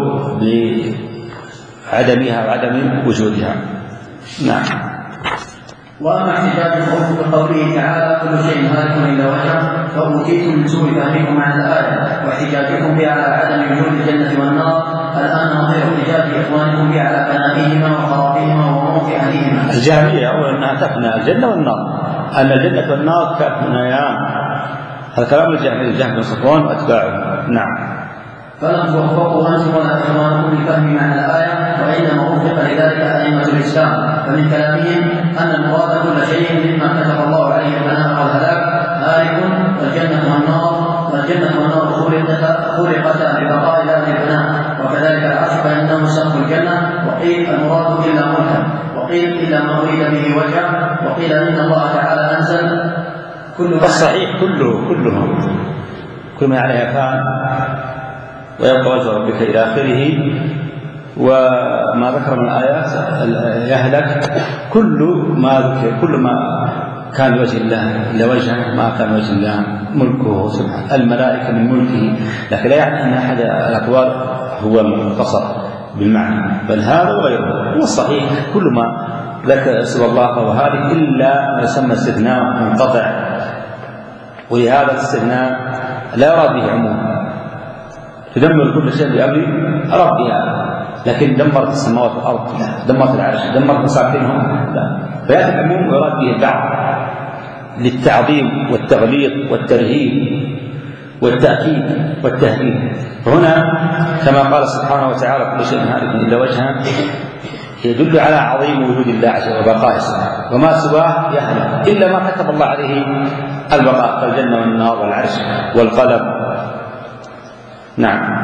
بعدمها وعدم وجودها. نعم. وأما احتجاجكم بقوله تعالى كل شيء هالك إلا وجهه فأوتيتم من سوء فهمكم عن الآية واحتجاجكم بها على عدم وجود الجنة والنار الآن نظير احتجاج إخوانكم بها على فنائهما وخرابهما وموت أهلهما. الجهمية أولا أنها تفنى الجنة والنار، أن الجنة والنار تفنيان، هذا كلام الجهمية الجهم بن صفوان وأتباعه. نعم. فلم توفقوا أنتم ولا إخوانكم لفهم معنى الآية، وإنما وفق لذلك أئمة الإسلام. فمن كلامهم أن المراد كل شيء مما كتب الله عليه الفناء والهلاك هالك، والجنة والنار والجنة والنار خلقتا ببقاء لا بالفناء، وكذلك العرش فإنه سقف الجنة. وقيل المراد إلا ملكا، وقيل إلا ما أريد به وجهه، وقيل إن الله تعالى أنزل كل ما الصحيح كله كله كل ما عليها فان ويبقى وجه ربك إلى آخره. وما ذكر من الآيات يهلك كل ما ذكر، كل ما كان وجه الله إلا وجهه، ما كان وجه الله ملكه سبحانه، الملائكة من ملكه. لكن لا يعني أن أحد الأقوال هو مختصر بالمعنى، بل هذا وغيره. والصحيح كل ما ذكر سوى الله فهو هذه، إلا ما يسمى استثناء منقطع، ولهذا الاستثناء لا يراد به عموم، تدمر كل شيء بأمر ربها، لكن دمرت السماوات والأرض لا، دمرت العرش، دمرت مساكنهم لا، فيأتي العموم ويراد به البعض للتعظيم والتغليظ والترهيب والتأكيد والتهديد. هنا كما قال سبحانه وتعالى كل شيء هالك إلا وجهه، يدل على عظيم وجود الله عز وجل وبقائه، وما سواه يهلك إلا ما كتب الله عليه البقاء، كالجنة والنار والعرش والقلم. نعم.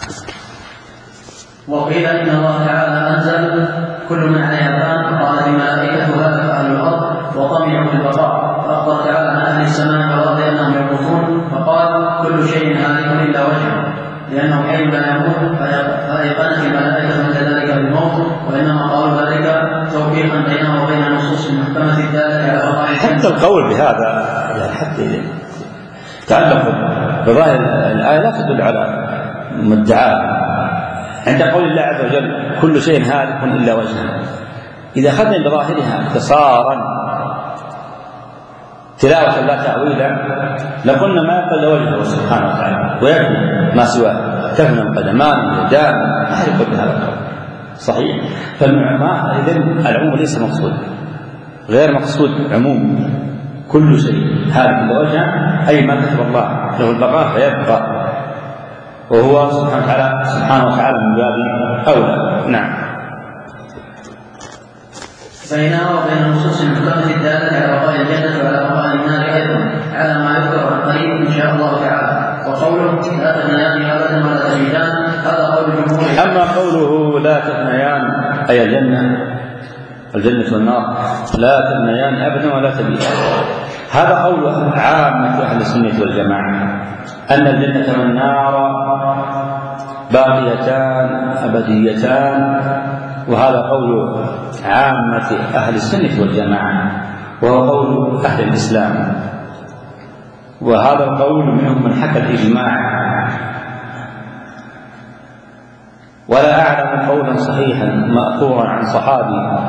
وقيل إن الله تعالى أنزل كل من عليها فان، قال الملائكة هلك أهل الأرض وطمعوا بالبقاء، فأخبر تعالى عن أهل السماء والأرض أنهم يموتون، فقال كل شيء هالك إلا وجهه، لأنه حي لا يموت، فأيقنت الملائكة من ذلك بالموت، وإنما قالوا ذلك توفيقا بينه وبين النصوص المحكمة الدالة على بقاء. حتى القول بهذا يعني حتى تعلق بظاهر الآية لا تدل على مدعاه. عند قول الله عز وجل كل شيء هالك إلا وجهه، إذا أخذنا بظاهرها اختصارا تلاوة لا تأويلا لقلنا ما يقل وجهه سبحانه وتعالى ويكفي ما سواه، تفنى القدمان واليدان، ما يقول بهذا القول صحيح. فالعلماء إذن العموم ليس مقصود، غير مقصود عموم كل شيء هالك إلا وجهه، أي ما كتب الله له البقاء فيبقى، وهو سبحانه وتعالى سبحانه وتعالى من باب أولى. نعم. بينها وبين النصوص المحكمة الدالة على بقاء الجنة وعلى بقاء النار أيضا، على ما يذكر عن قريب إن شاء الله تعالى. وقوله لا تثنيان أبدا ولا تزيدان، هذا قول الجمهور. أما قوله لا تثنيان أي الجنة الجنة والنار لا تثنيان أبدا ولا تزيدان، هذا قول عامة أهل السنة والجماعة، أن الجنة والنار باقيتان أبديتان، وهذا قول عامة أهل السنة والجماعة، وهو قول أهل الإسلام. وهذا القول منهم من حكى الإجماع، ولا أعلم قولا صحيحا مأثورا عن صحابي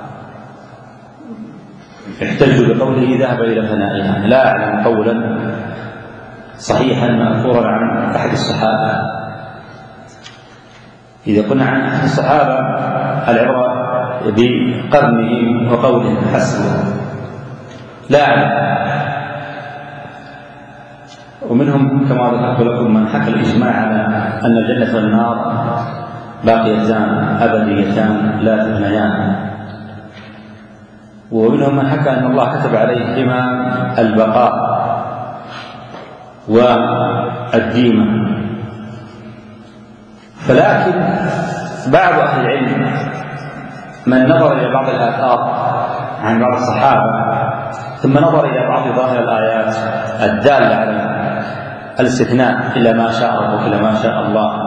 احتج بقوله ذهب إلى فنائها، لا أعلم قولا صحيحا مأثورا عن أحد الصحابة. إذا قلنا عن أحد الصحابة العبرة بقرنهم وقولهم حسبه، لا أعلم. ومنهم كما ذكرت لكم من حكى الإجماع على أن الجنة والنار باقيتان أبديتان لا تفنيان، ومنهم من حكى أن الله كتب عليهما البقاء والديمة. فلكن بعض أهل العلم من نظر إلى بعض الآثار عن بعض الصحابة ثم نظر إلى بعض ظاهر الآيات الدالة على الاستثناء إلا ما شاء ربك إلا ما شاء الله،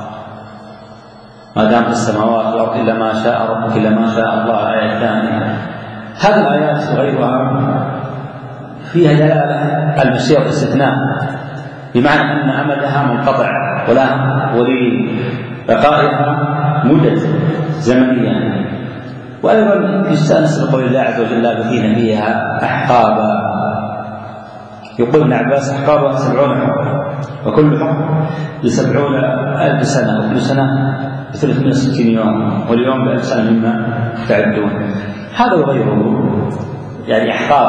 ما دام في السماوات والأرض إلا ما شاء ربك إلا ما شاء الله، الآية الثانية. هذه الآيات وغيرها فيها دلالة المشيئة والاستثناء، بمعنى أن أمدها منقطع ولا ولبقائها مدة زمنية. وأيضا يستأنس بقول الله عز وجل لابثين فيها أحقابا، يقول ابن عباس أحقابها سبعون حقا، وكل حق لسبعون ألف سنة، وكل سنة بثلاثمائة وستين يوم، واليوم بألف سنة مما تعدون. هذا وغيره يعني أحقاب.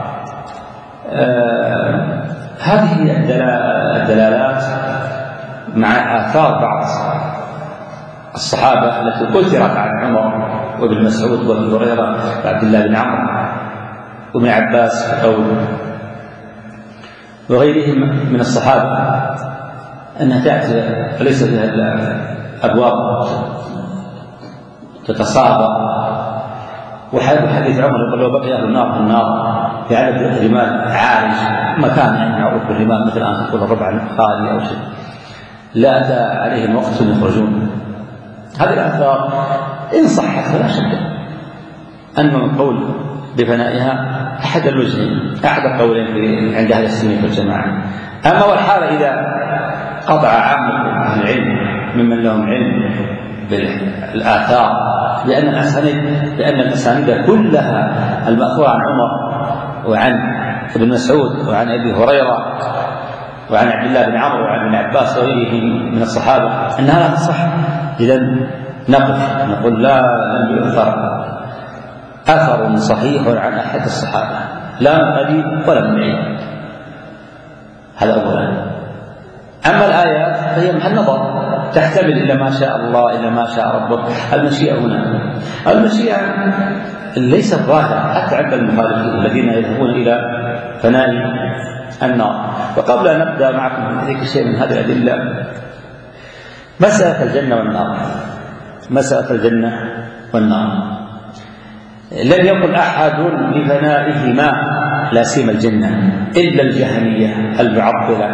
آه هذه الدلالات مع آثار بعض الصحابة التي أثرت عن عمر وابن مسعود وابن هريرة وعبد الله بن عمرو وابن عباس وغيرهم من الصحابة أنها تأتي فليس فيها الأبواب تتصابى. وحديث عمر يقول لو بقي أهل النار في النار في عدد الرمال عارج مكان يعني معروف بالرمال مثل أن تقول الربع خالي أو شيء لا أتى عليهم وقت يخرجون. هذه الآثار إن صحت فلا شك أن القول بفنائها أحد الوجهين أحد القولين عند أهل السنة والجماعة. أما والحال إذا قطع عامة أهل العلم ممن لهم علم بالآثار لأن الأسانيد لأن الأسانيد كلها المأثورة عن عمر وعن ابن مسعود وعن أبي هريرة وعن عبد الله بن عمرو وعن ابن عباس وغيرهم من الصحابة أنها لا تصح. إذن نقف نقول لا لم يؤثر أثر صحيح عن أحد الصحابة لا من قريب ولا من بعيد. هذا أولا. أما الآيات فهي محل نظر تحتمل إلى ما شاء الله إلى ما شاء ربك. المشيئة هنا المشيئة ليست ظاهرة حتى عند المخالفين الذين يذهبون إلى فناء النار. وقبل أن نبدأ معكم بذكر شيء من هذه الأدلة مسألة الجنة والنار مسألة الجنة والنار لم يقل أحد بفنائهما لا سيما الجنة إلا الجهمية المعطلة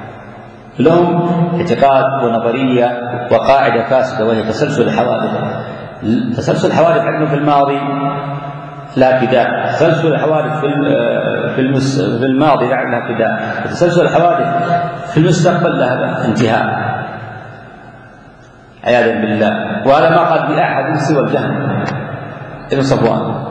لهم اعتقاد ونظرية وقاعدة فاسدة وهي تسلسل الحوادث. تسلسل الحوادث عندهم في الماضي لا ابتداء تسلسل الحوادث في في الماضي لا ابتداء تسلسل الحوادث في المستقبل لها انتهاء عياذا بالله. وهذا ما قال بأحد سوى الجهم ابن صفوان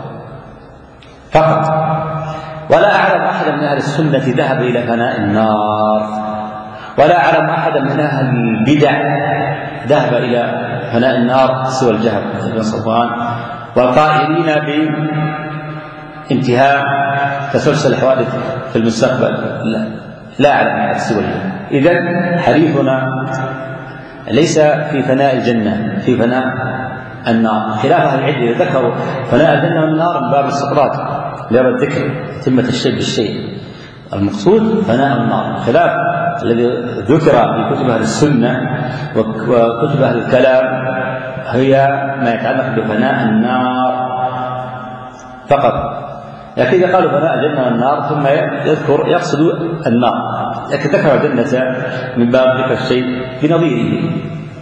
فقط. ولا أعلم أحدا من أهل السنة ذهب إلى فناء النار ولا أعلم أحدا من أهل البدع ذهب إلى فناء النار سوى الجهم ابن صفوان والقائلين بانتهاء تسلسل الحوادث في المستقبل لا, لا أعلم أحد سوى الجهم. إذن حديثنا ليس في فناء الجنة في فناء النار خلاف أهل العلم ذكروا فناء الجنة والنار من باب الاستطراد باب الذكر تمة الشيء بالشيء. المقصود فناء النار خلاف الذي ذكر في كتب أهل السنة وكتب أهل الكلام هي ما يتعلق بفناء النار فقط. لكن إذا قالوا فناء الجنة والنار ثم يذكر يقصد النار لكن ذكر الجنة من باب ذكر الشيء بنظيره.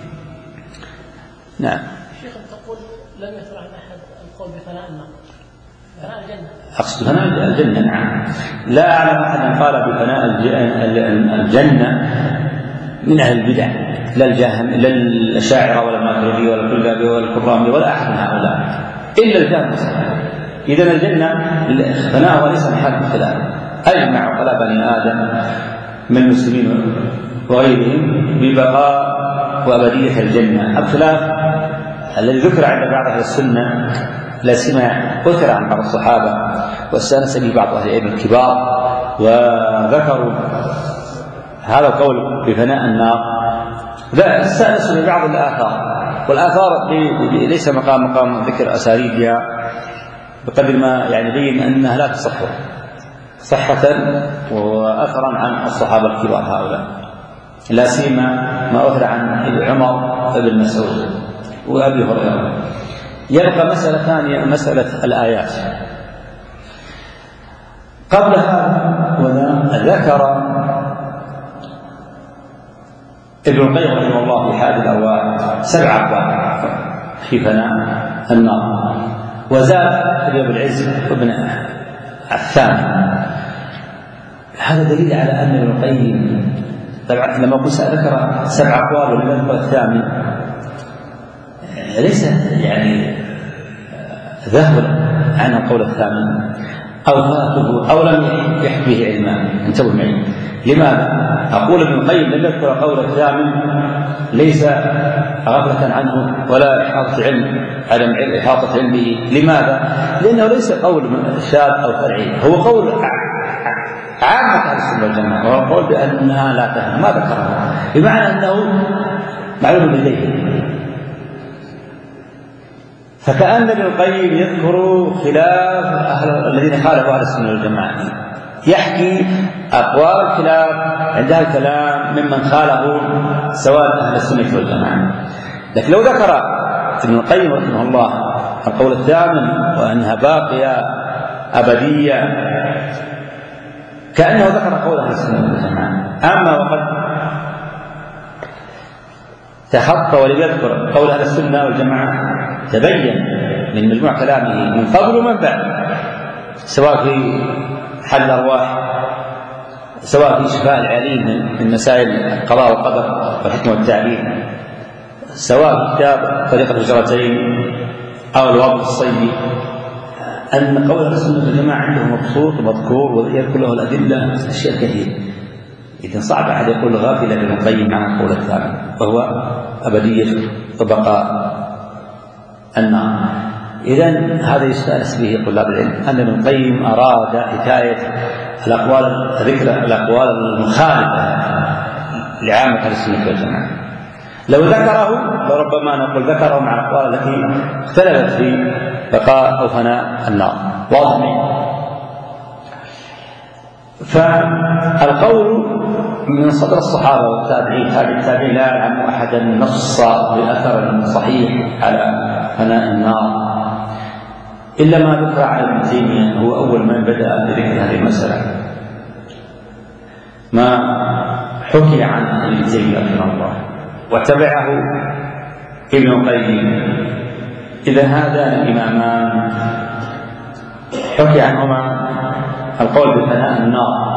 نعم. شيخ تقول لم يثر عن أحد القول بفناء النار فناء الجنة أقصد فناء الجنة. نعم لا أعلم أحدا قال بفناء الجنة من أهل البدع لا الجهم لا الأشاعرة ولا الماتريدية ولا الكلابي ولا الكرامي ولا أحد من هؤلاء إلا الجهم. إذن الجنة فناءها ليس محل خلاف أجمع عقلاء بني آدم من المسلمين وغيرهم ببقاء وأبدية الجنة. الخلاف الذي ذكر عند بعض أهل السنة لا سيما أثر عن بعض الصحابة واستأنس به بعض أهل العلم الكبار وذكروا هذا القول بفناء النار لا استأنسوا ببعض الآثار والآثار ليس مقام مقام ذكر أساليبها بقدر ما يعني بين أنها لا تصح صحة وأثرا عن الصحابة الكبار هؤلاء لا سيما ما أثر عن عمر بن مسعود وأبي هريرة. يبقى مسألة ثانية مسألة الآيات. قبل هذا ذكر ابن القيم رحمه الله في حاد الأرواح سبع أبواب في فناء النار وزاد ابن العز وابن الثاني. هذا دليل على أن ابن القيم طبعا لما قلت ذكر سبع أقوال ولم يذكر الثامن ليس يعني ذهب عن القول الثامن أو فاته أو لم يحط به علما. انتبهوا معي. لماذا؟ أقول ابن القيم لم يذكر القول الثامن ليس غفلة عنه ولا إحاطة علم عدم إحاطة علمه. لماذا؟ لأنه ليس قول شاذ أو فرعي هو قول عامة أهل السنة والجماعة، وهو القول بأنها لا تهم، ما ذكرها، بمعنى أنه معلوم لديه. فكأن ابن القيم يذكر خلاف أهل الذين خالفوا أهل السنة والجماعة، يحكي أقوال الخلاف عند الكلام ممن خالفوا سواء أهل السنة والجماعة. لكن لو ذكر ابن القيم رحمه الله القول الثامن وأنها باقية أبدية كأنه ذكر قول أهل السنة والجماعة. أما وقد تخطى ولم يذكر قول أهل السنة والجماعة تبين من مجموع كلامه من قبل ومن بعد، سواء في حل الأرواح، سواء في شفاء العليم من مسائل القضاء والقدر والحكم والتعليل، سواء في كتاب طريق الهجرتين أو الوابل الصيدي، أن قول أهل السنة والجماعة عنده مبسوط ومذكور ويذكر له الأدلة أشياء كثيرة. إذن صعب أحد يقول غافل ابن القيم عن القول الثاني وهو أبدية وبقاء النار. إذن هذا يستأنس به طلاب العلم، أن ابن القيم أراد حكاية الأقوال، ذكر الأقوال المخالفة لعامة أهل السنة والجماعة. لو ذكره لربما نقول ذكره مع الأقوال التي اختلفت في بقاء أو فناء النار، واضح. فالقول من صدر الصحابة والتابعين تابع التابعين لا يعلم أحدا نص بأثر صحيح على فناء النار إلا ما ذكر على ابن تيمية، هو أول من بدأ بذكر هذه المسألة، ما حكي عن ابن تيمية رحمه الله واتبعه ابن القيم. إذا هذان الإمامان حكي عنهما القول بفناء النار،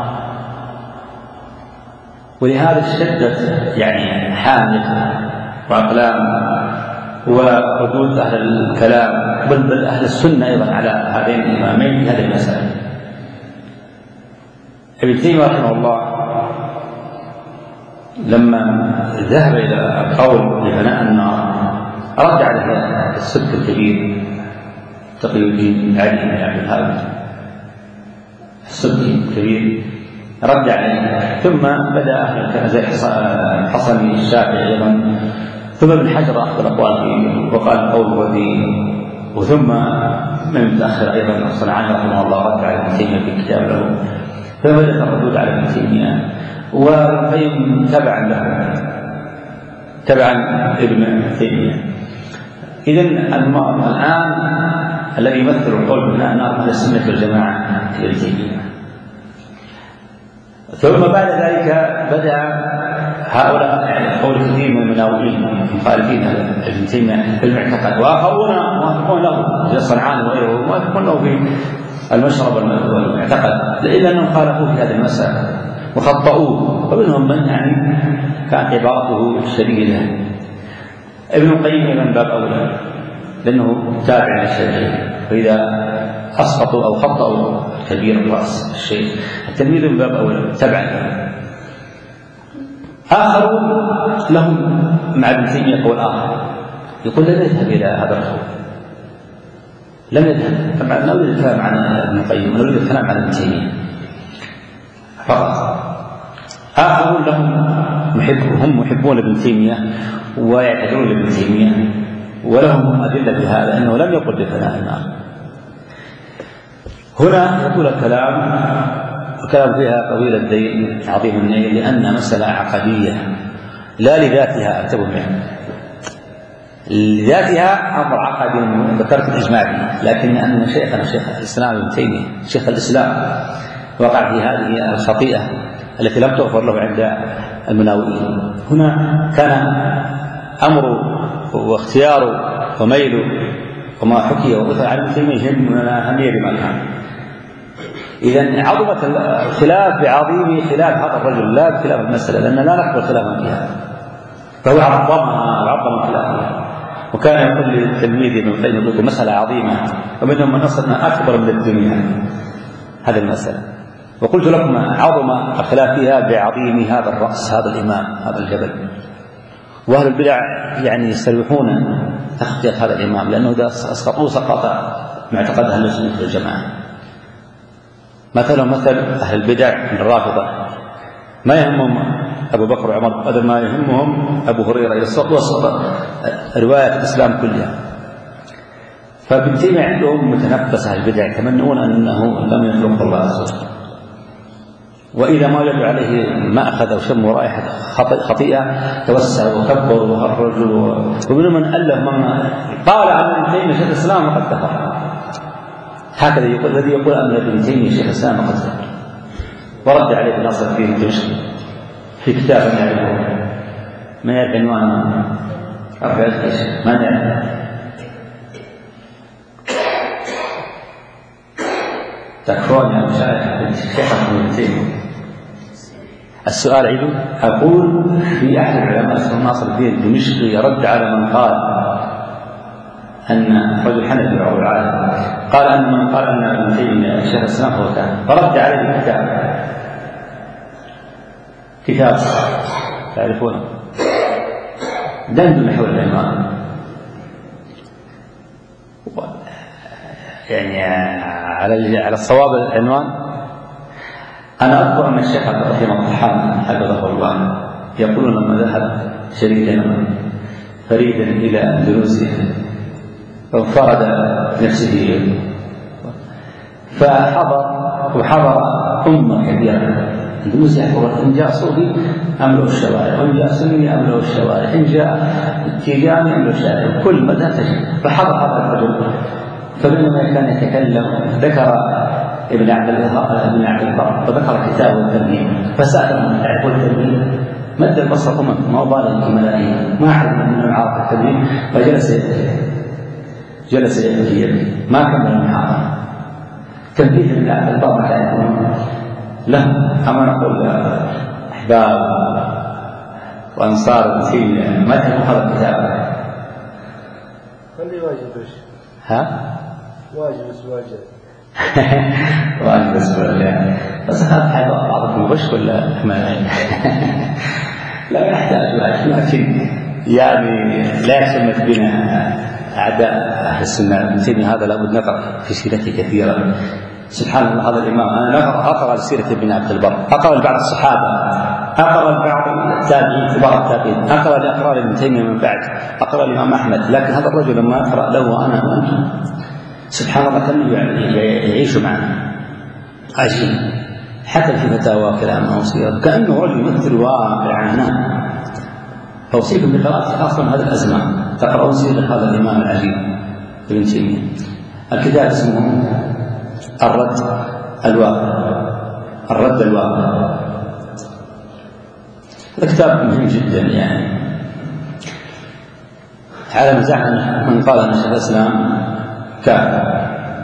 ولهذا اشتدت يعني حامية وأقلام وردود أهل الكلام بل بل أهل السنة أيضا على هذين الإمامين في هذه المسألة. ابن تيمية رحمه الله لما ذهب إلى القول بفناء النار رد عليه السبك الكبير تقي الدين علي بن عبد الهادي، السبكي الكبير رد عليه، ثم بدأ أهل زي الحصني الشافعي أيضا، ثم ابن حجر أخذ الأقوال فيه وقال القول وذي، وثم من متأخر أيضا الصنعاني رحمه الله رد على ابن تيمية في كتاب له، فبدأ الردود على ابن تيمية وابن تبعا له تبعا ابن تيمية. إذن الآن الذي يمثل القول بفناء النار أهل السنة والجماعة ابن تيمية. ثم بعد ذلك بدأ هؤلاء يعني قول كثير من المناوئين المخالفين ابن تيمية في المعتقد، وآخرون موافقون له زي الصنعاني وغيره موافقون له في المشرب والمعتقد، لأنهم خالفوه في هذه المسألة وخطأوه، ومنهم من يعني كانت عبارته شديدة. ابن القيم من باب أولى لأنه تابع للشيخ، فإذا أسقطوا أو خطأوا كبير الرأس الشيخ التلميذ من باب أولى تبعا له. آخرون لهم مع ابن تيمية قول آخر، يقول لن يذهب إلى هذا القول، لم يذهب. طبعا لا أريد الكلام عن ابن القيم، لا أريد الكلام عن ابن تيمية فقط. آخرون لهم محب هم محبون ابن تيمية ويعتذرون لابن تيمية، ولهم أدلة في هذا أنه لم يقل بفناء النار. هنا يقول الكلام وكلام فيها طويل الدين عظيم النيل، لأنها مسألة عقدية لا لذاتها أكتبه منه، لذاتها أمر عقدي ذكرت الإجماع به، لكن أن شيخنا شيخ الإسلام ابن تيمية شيخ الإسلام وقع في هذه الخطيئة التي لم تغفر له عند المناوئين. هنا كان أمره واختياره وميله وما حكي وقفل عن ابن تيمية من أهمية بما كان. إذن عظمت الخلاف بعظيم خلاف هذا الرجل لا بخلاف المسألة، لأننا لا نقبل خلافا فيها، فهو عظمها وعظم خلافها. وكان يقول للتلميذ ابن القيم يقول مسألة عظيمة ومنهم من أصلنا أكبر من الدنيا هذه المسألة، وقلت لكم عظم الخلاف فيها بعظيم هذا الرأس هذا الإمام هذا الجبل. وأهل البدع يعني يستريحون تخطية هذا الإمام، لأنه إذا أسقطوه سقط معتقد أهل السنة والجماعة، مثلهم مثل أهل البدع الرافضة، ما يهمهم أبو بكر وعمر بدل ما يهمهم أبو هريرة إلى وسط رواية الإسلام كلها. فابن تيمية عندهم متنفس أهل البدع يتمنون أنه لم يخلق الله عز وجل، وإذا ما وجدوا عليه ما أخذوا شموا رائحة خطيئة توسعوا وكبروا وهرجوا. ومن من ألف من قال عن ابن تيمية شيخ الإسلام وقد كفر، هكذا يقول الذي يقول أن ابن تيمية شيخ الإسلام وقد كفر، ورد عليه الناصر في دمشق في كتاب يعرفه ما يعرف عنوان أربعة ما نعرف تكفرون يا مشايخ الشيخ ابن تيمية. السؤال عيد أقول في أحد العلماء اسمه ناصر الدين الدمشقي يرد على من قال أن رجل حنفي أو العالم قال أن من قال أن ابن تيمية شيخ الإسلام هو كافر، فرد عليه كتاب كتاب تعرفونه دندن حول العنوان، يعني على على الصواب العنوان. أنا أذكر أن الشيخ عبد الرحيم الطحان حفظه الله يقول لما ذهب شريكا فريدا إلى أندلسيا فانفرد نفسه فحضر وحضر أمة كبيرة. أندلسيا يحضر إن جاء صوفي أملوا الشوارع، وإن جاء سني أملوا الشوارع، إن جاء تيجاني أملوا الشوارع، كل مدى تجد. فحضر هذا الرجل فبينما كان يتكلم ذكر ابن عبد ابن عبد البر فذكر كتابه التمهيد فسأله تعرفون التمهيد؟ مد البصر أمم ما بال الملايين ما أحد منهم عارف التمهيد، فجلس جلس يبكي ما كمل المحاضرة. تمهيد ابن عبد البر ما تعرفون له كما نقول أحباب وأنصار في ما تعرفون هذا الكتاب. خلي واجب ها؟ واجب واجب واجب اسبوع بس هذا حاجة بعضكم غش ولا ما لا يحتاج واجب، لكن يعني لا يشمت بنا أعداء أهل السنة. ابن تيمية هذا لابد نقرأ في سيرته كثيرا. سبحان الله هذا الإمام أنا نقرأ أقرأ سيرة ابن عبد البر، أقرأ لبعض الصحابة، أقرأ لبعض التابعين كبار التابعين، أقرأ لأقرار ابن تيمية من بعد، أقرأ الإمام أحمد. لكن هذا الرجل لما أقرأ له أنا وأنتم سبحان الله كان يعيش معنا عايشين حتى في فتاوى كلامه وسيرته كأنه رجل يمثل واقع هنا. فأوصيكم بقراءة أصلا هذا الأزمان تقرأون سيرة هذا الإمام العجيب ابن تيمية. الكتاب اسمه الرد الواقع الرد الواقع هذا كتاب مهم جدا يعني على مزاح من قال أن شيخ الإسلام كافر.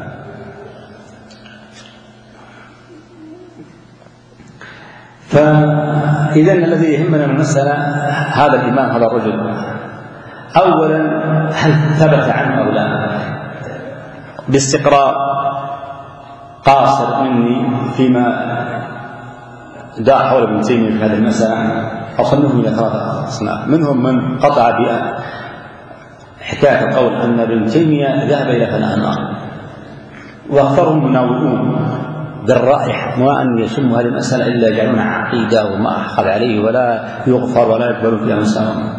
فإذا الذي يهمنا من المسألة هذا الإمام هذا الرجل أولا هل ثبت عنه أو لا؟ باستقراء قاصر مني فيما دار حول ابن تيمية في هذه المسألة أصنفهم إلى ثلاثة أصناف. منهم من قطع بها حكاية القول أن ابن تيمية ذهب إلى فناء النار، وأكثرهم مناولون بالرائحة وأن يسموا هذه المسألة إلا يجعلون عقيدة وما أخذ عليه ولا يغفر ولا يقبل فيها مساومة.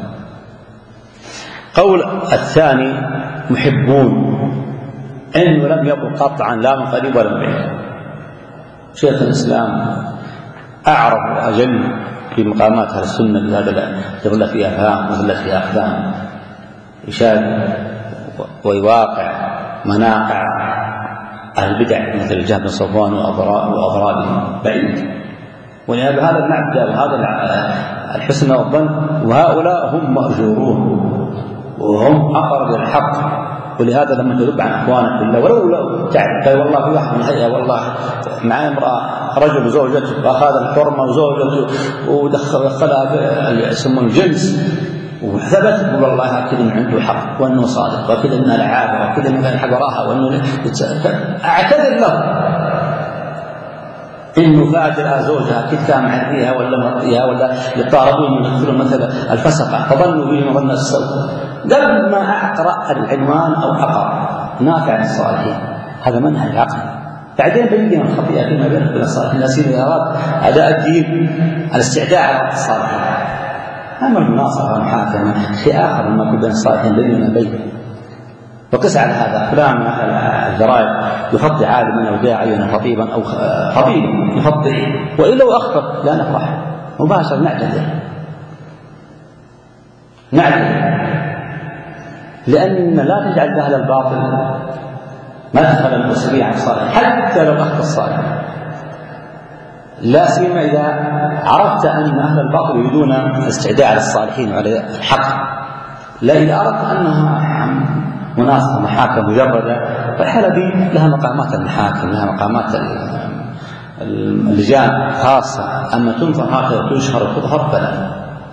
قول الثاني محبون إنه لم يكن قطعا لا من قريب ولا من بعيد. شيخ الإسلام أعرف وأجل في مقامات أهل السنة بهذا يظل فيها أفهام وظل فيها أقدام يشاهد ويواقع مناقع أهل البدع مثل الجهم بن صفوان وأضرابهم بعيد. ولهذا هذا المبدأ وهذا الحسن والظن وهؤلاء هم مأجورون وهم أقرب للحق. ولهذا لما تذب عن اخوانك بالله ولو لو تعرف قال والله في واحد من الهيئه والله مع امراه رجل وزوجته واخذ الحرمه وزوجته ودخلها يسمون الجنس وثبت يقول والله اكد انه عنده حق وانه صادق واكد انها لعابه واكد انه كان الحق وراها وانه اعتذر له انه فاجر زوجها كيف كان معرفيها ولا مرضيها ولا يطالبون من يدخلون مثلا الفسقه فظنوا به مظن السوء قبل ما اقرا العنوان او اقرا نافع الصالحين. هذا منهج عقل بعدين بين الخطيئة فيما بين كل الصالحين الذين أراد أداء الدين الاستعداء على الصالحين. أما المناصرة والمحاكمة شيء آخر مما يكون بين الصالحين بيننا بين. وقس على هذا فلان من أهل الجرائد يفضي عالما أو داعيا خطيبا أو خطيبا يفضي، وإن لو أخطأ لا نفرح مباشر نعتذر نعتذر، لأن لا تجعل أهل الباطل مدخلا المسؤولية عن الصالح حتى لو أخطأ الصالح، لا سيما إذا عرفت أن أهل الباطل يريدون الاستعداء على الصالحين وعلى الحق. لا إذا أردت أنها مناصرة محاكم مجردة فالحالة دي لها مقامات المحاكم، لها مقامات اللجان خاصة. أما تنظر هكذا تشهر وتظهر فلا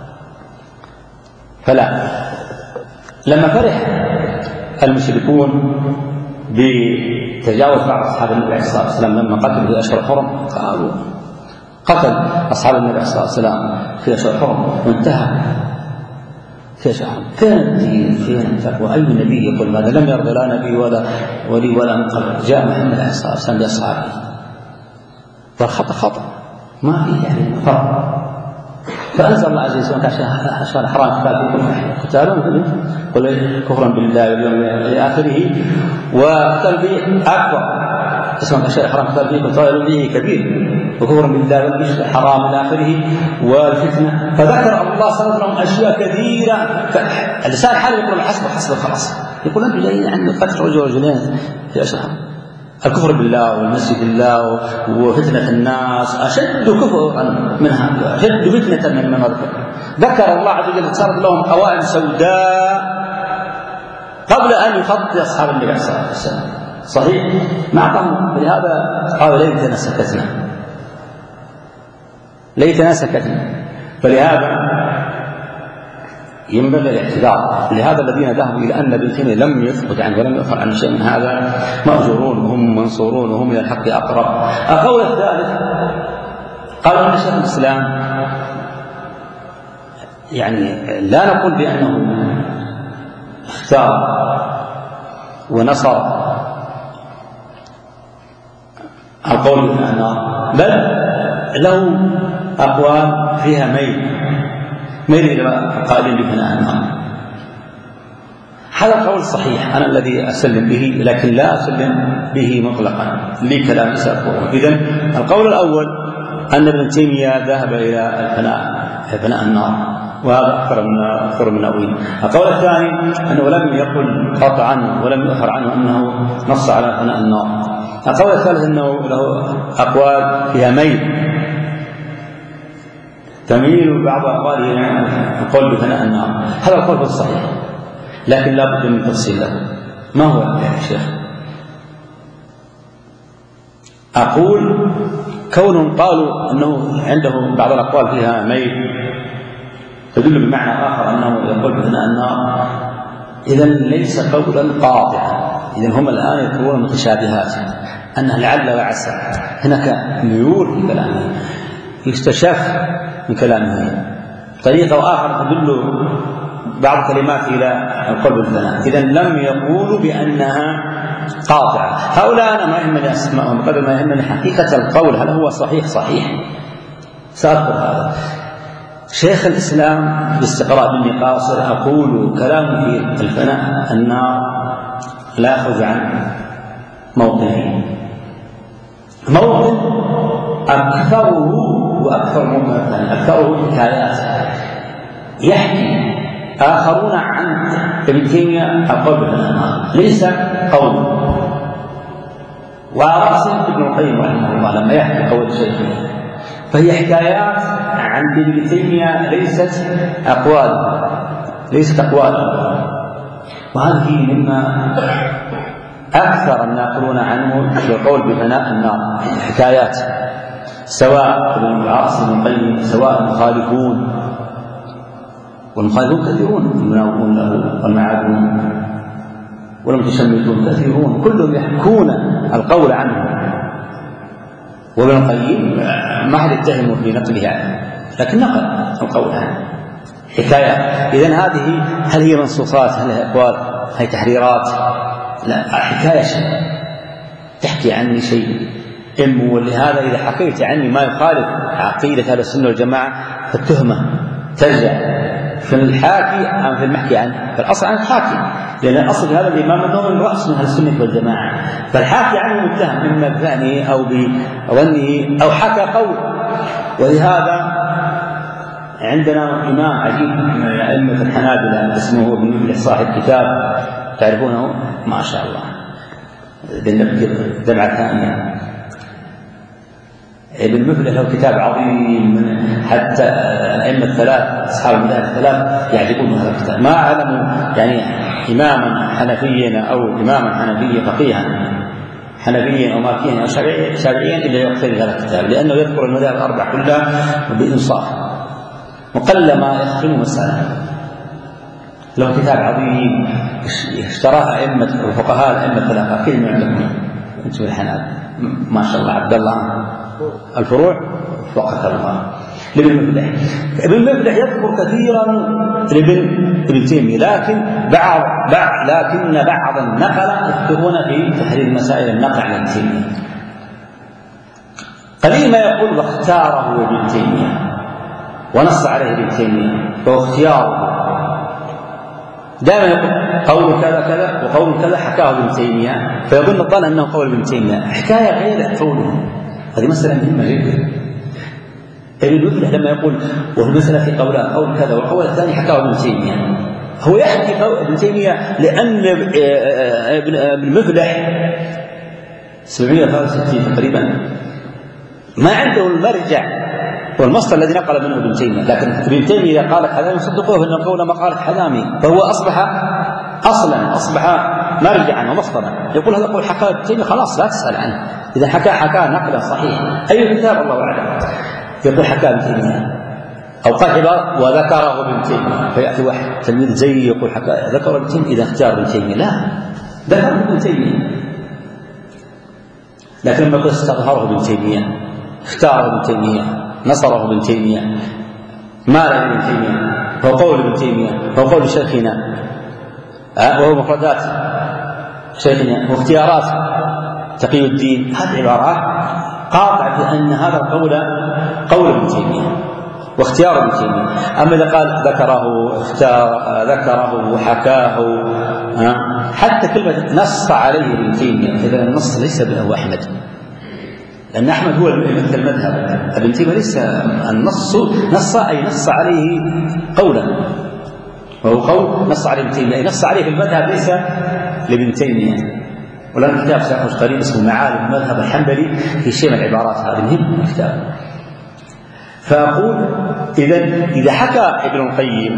فلا لما فرح المشركون بتجاوز بعض أصحاب النبي عليه الصلاة والسلام لما قتلوا في أشهر الحرم، قالوا قتل أصحاب النبي عليه الصلاة والسلام في أشهر الحرم وانتهى في أشهر. فين الدين؟ فين التقوى؟ أي نبي يقول هذا؟ لم يرضى لا نبي ولا ولي ولا منقذ. جاء محمد عليه الصلاة والسلام بأصحابه والخطأ خطأ ما في يعني فرق. فأنزل الله عز وجل أشهر الحرام قتالهم قل كفرا بالله واليوم إلى آخره، وقتل به أكبر اسمه أشهر الحرام قتل به قتال به كبير، وكفرا بالله والمشرك الحرام إلى آخره والفتنة. فذكر الله صلى الله عليه وسلم أشياء كثيرة. اللسان حال يقول الحسب حسب خلاص، يقول أنتم جايين عند قتل رجل ورجلين في أشهر. الكفر بالله والمسجد بالله وفتنة الناس أشد كفرا منها، أشد فتنة من المرض. ذكر الله عز وجل صارت لهم قوائم سوداء قبل أن يخطي أصحاب النبي صلى الله عليه وسلم. صحيح معهم. ولهذا قالوا ليتنا سكتنا ليتنا سكتنا. فلهذا ينبغي الاعتذار. لهذا الذين ذهبوا إلى أن ابن تيمية لم يثبت عنه ولم يؤخر عنه شيء من هذا مأجورون وهم منصورون وهم إلى الحق أقرب. القول الثالث قالوا أن شيخ الإسلام يعني لا نقول بأنه اختار ونصر القول بالنار، بل له أقوال فيها ميل ميل إلى القائلين بفناء النار. هذا القول صحيح، أنا الذي أسلم به، لكن لا أسلم به مطلقا لي كلام سأقوله. إذن القول الأول أن ابن تيمية ذهب إلى الفناء فناء النار، وهذا أكثر من أكثر من أوين. القول الثاني أنه لم يقل قطعا ولم يؤخر عنه أنه نص على فناء النار. القول الثالث أنه له أقوال فيها ميل تميل بعض أقواله عن القول بفناء النار. هذا القول هو الصحيح، لكن لا بد من تفصيل له. ما هو يا شيخ؟ أقول كون قالوا أنه عنده بعض الأقوال فيها ميل تدل بمعنى آخر أنه يقول بفناء النار، إذن ليس قولا قاطعا. إذن هم الآن يذكرون متشابهات أنه لعل وعسى. هناك ميول في كلامه يستشف من كلامه طريقة آخر تدل بعض كلمات إلى القول بالفناء. إذن لم يقولوا بأنها قاطعة. هؤلاء أنا ما يهمني أسمائهم بقدر ما يهمني حقيقة القول، هل هو صحيح صحيح. سأذكر هذا. شيخ الإسلام باستقراء بن قاصر أقول كلام في الفناء النار لا يخرج عن موطنه، موطن أكثره وأكثر مما أكثره حكايات يحكي آخرون عن ابن تيمية القول بفناء النار ليس قول. ورأسه ابن القيم رحمه الله لما يحكي قول شيخه فهي حكايات عن ابن تيمية ليست أقوال ليست أقوال وهذه مما أكثر الناقلون عنه في القول بفناء النار حكايات، سواء ابن العاص ابن القيم سواء المخالفون، والمخالفون كثيرون المناوئون له والمعادون والمتشمتون كثيرون كلهم يحكون القول عنه. وابن القيم ما حد يتهمه في نقله عنه لكن نقل القول عنه حكاية. إذن هذه هل هي منصوصات؟ هل هي أقوال؟ هل هي تحريرات؟ لا، حكاية شيء. تحكي عني شيء، ولهذا إذا حكيت عني ما يخالف عقيدة أهل السنة والجماعة فالتهمة ترجع في الحاكي أم في المحكي عنه؟ في الأصل عن الحاكي، لأن الأصل هذا الإمام أنه من رأس من أهل السنة والجماعة، فالحاكي عنه متهم إما بفعله أو بظنه أو حكى قول. ولهذا عندنا إمام عجيب من أئمة الحنابلة اسمه ابن مفلح صاحب كتاب تعرفونه ما شاء الله دمعة ثانية. ابن مفلح له كتاب عظيم حتى الأئمة الثلاث أصحاب المذاهب الثلاث يعجبون هذا الكتاب. ما علموا يعني إماما حنفيا أو إماما حنفيا فقيها حنفيا أو مالكيا أو شافعيا إلا يقتري هذا الكتاب، لأنه يذكر المذاهب الأربع كلها بإنصاف وقل ما يخدم مسألة. له كتاب عظيم اشتراه أئمة الفقهاء الأئمة الثلاثة. كل من عندكم أنتم الحنابلة ما شاء الله عبد الله الفروع وقت الله لابن مفلح. ابن مفلح يذكر كثيرا لابن ابن تيمية، لكن بعض بعض لكن بعض النقل يذكرون في تحرير مسائل النقل عن ابن تيمية. قليل ما يقول واختاره ابن تيمية ونص عليه ابن تيمية واختياره، دائما يقول قول كذا كذا وقول كذا حكاه ابن تيمية، فيظن الظن أنه قول ابن تيمية، حكاية غير قوله. هذه مسألة مهمة جدا. ابن مفلح لما يقول والمسألة في قولان قول كذا والقول الثاني حكاه ابن تيمية، هو يحكي ابن تيمية لأن ابن مفلح سبعمائة وثلاثة وستين تقريبا ما عنده المرجع والمصدر الذي نقل منه ابن تيمية، لكن ابن تيمية إذا قال حذامي صدقوه فإن القول مقالة حذامي، فهو أصبح أصلا أصبح مرجعا ومصدرا. يقول هذا قول حكاه ابن تيمية خلاص لا تسأل عنه، إذا حكى حكى نقلا صحيح أي كتاب الله أعلم. يقول حكى ابن تيمية أو قال عبارة وذكره ابن تيمية، فيأتي واحد تلميذ زي يقول حكى ذكر ابن تيمية إذا اختار ابن تيمية، لا ذكر ابن تيمية، لكن لما يقول استظهره ابن تيمية اختاره ابن تيمية نصره ابن تيمية مال ابن تيمية هو قول ابن تيمية هو قول شيخنا وهو مفردات شيخنا واختيارات تقي الدين، هذه عبارات قاطع بأن هذا القول قول ابن تيمية واختيار ابن تيمية. أما إذا قال ذكره اختار ذكره وحكاه حتى كلمة نص عليه ابن تيمية، إذا النص ليس بأبو أحمد، لأن أحمد هو مثل المذهب، ابن تيمية ليس النص نص أي نص عليه قولا، وهو قول نص عليه ابن تيمية أي نص عليه في المذهب ليس لابن تيمية. ولنا كتاب سيخرج قريب اسمه معالم المذهب الحنبلي في شيء من العبارات هذه مهم الكتاب. فأقول إذا إذا حكى ابن القيم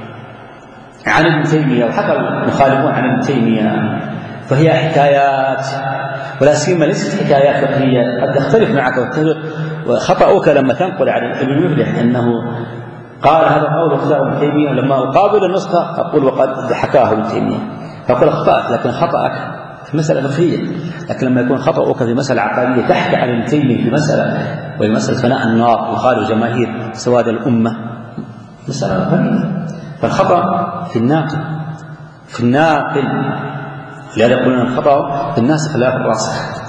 عن ابن تيمية وحكى المخالفون عن ابن تيمية فهي حكايات، ولا سيما ليست حكايات فقهية، قد تختلف معك وتتفق. وخطأك لما تنقل عن ابن مفلح أنه قال هذا قول اختار ابن تيمية، لما أقابل النسخة أقول وقد حكاه ابن تيمية فأقول أخطأت، لكن خطأك في مسألة فقهية. لكن لما يكون خطأك في مسألة عقائدية تحكي عن ابن تيمية في مسألة وهي مسألة فناء النار وخارج جماهير سواد الأمة مسألة غريبة. فالخطأ في الناقل في الناقل لهذا يقولون الخطأ في الناس خلاف الراسخ.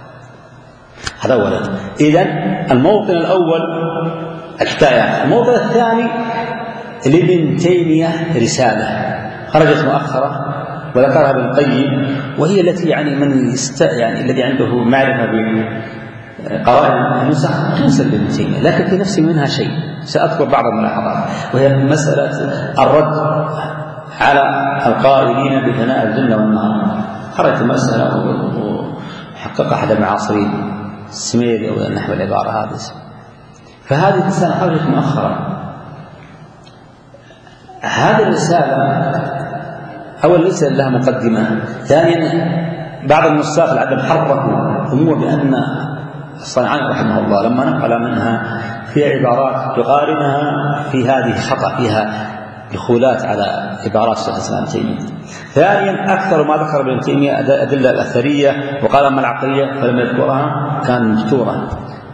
هذا أولا. إذن الموطن الأول الحكايات. الموطن الثاني لابن تيمية رسالة خرجت مؤخرة وذكرها ابن القيم، وهي التي يعني من يست... يعني الذي عنده معرفة بقرائن النسخ تنسب لابن تيمية، لكن في نفسي منها شيء سأذكر بعض الملاحظات، وهي مسألة الرد على القائلين بثناء الجنة والنار. خرجت المسألة وحقق أحد المعاصرين السميري أو نحو العبارة هذه، فهذه الرسالة خرجت مؤخرا. هذه الرسالة أولا ليس لها مقدمة، ثانيا بعض النساخ العدم حركوا أمور بأن الصنعاني رحمه الله لما نقل منها في عبارات تقارنها في هذه خطأ فيها دخولات على عبارات شيخ الإسلام ابن تيمية. ثانيا أكثر ما ذكر ابن تيمية أدلة الأثرية، وقال أما العقلية فلم يذكرها كان مفتورا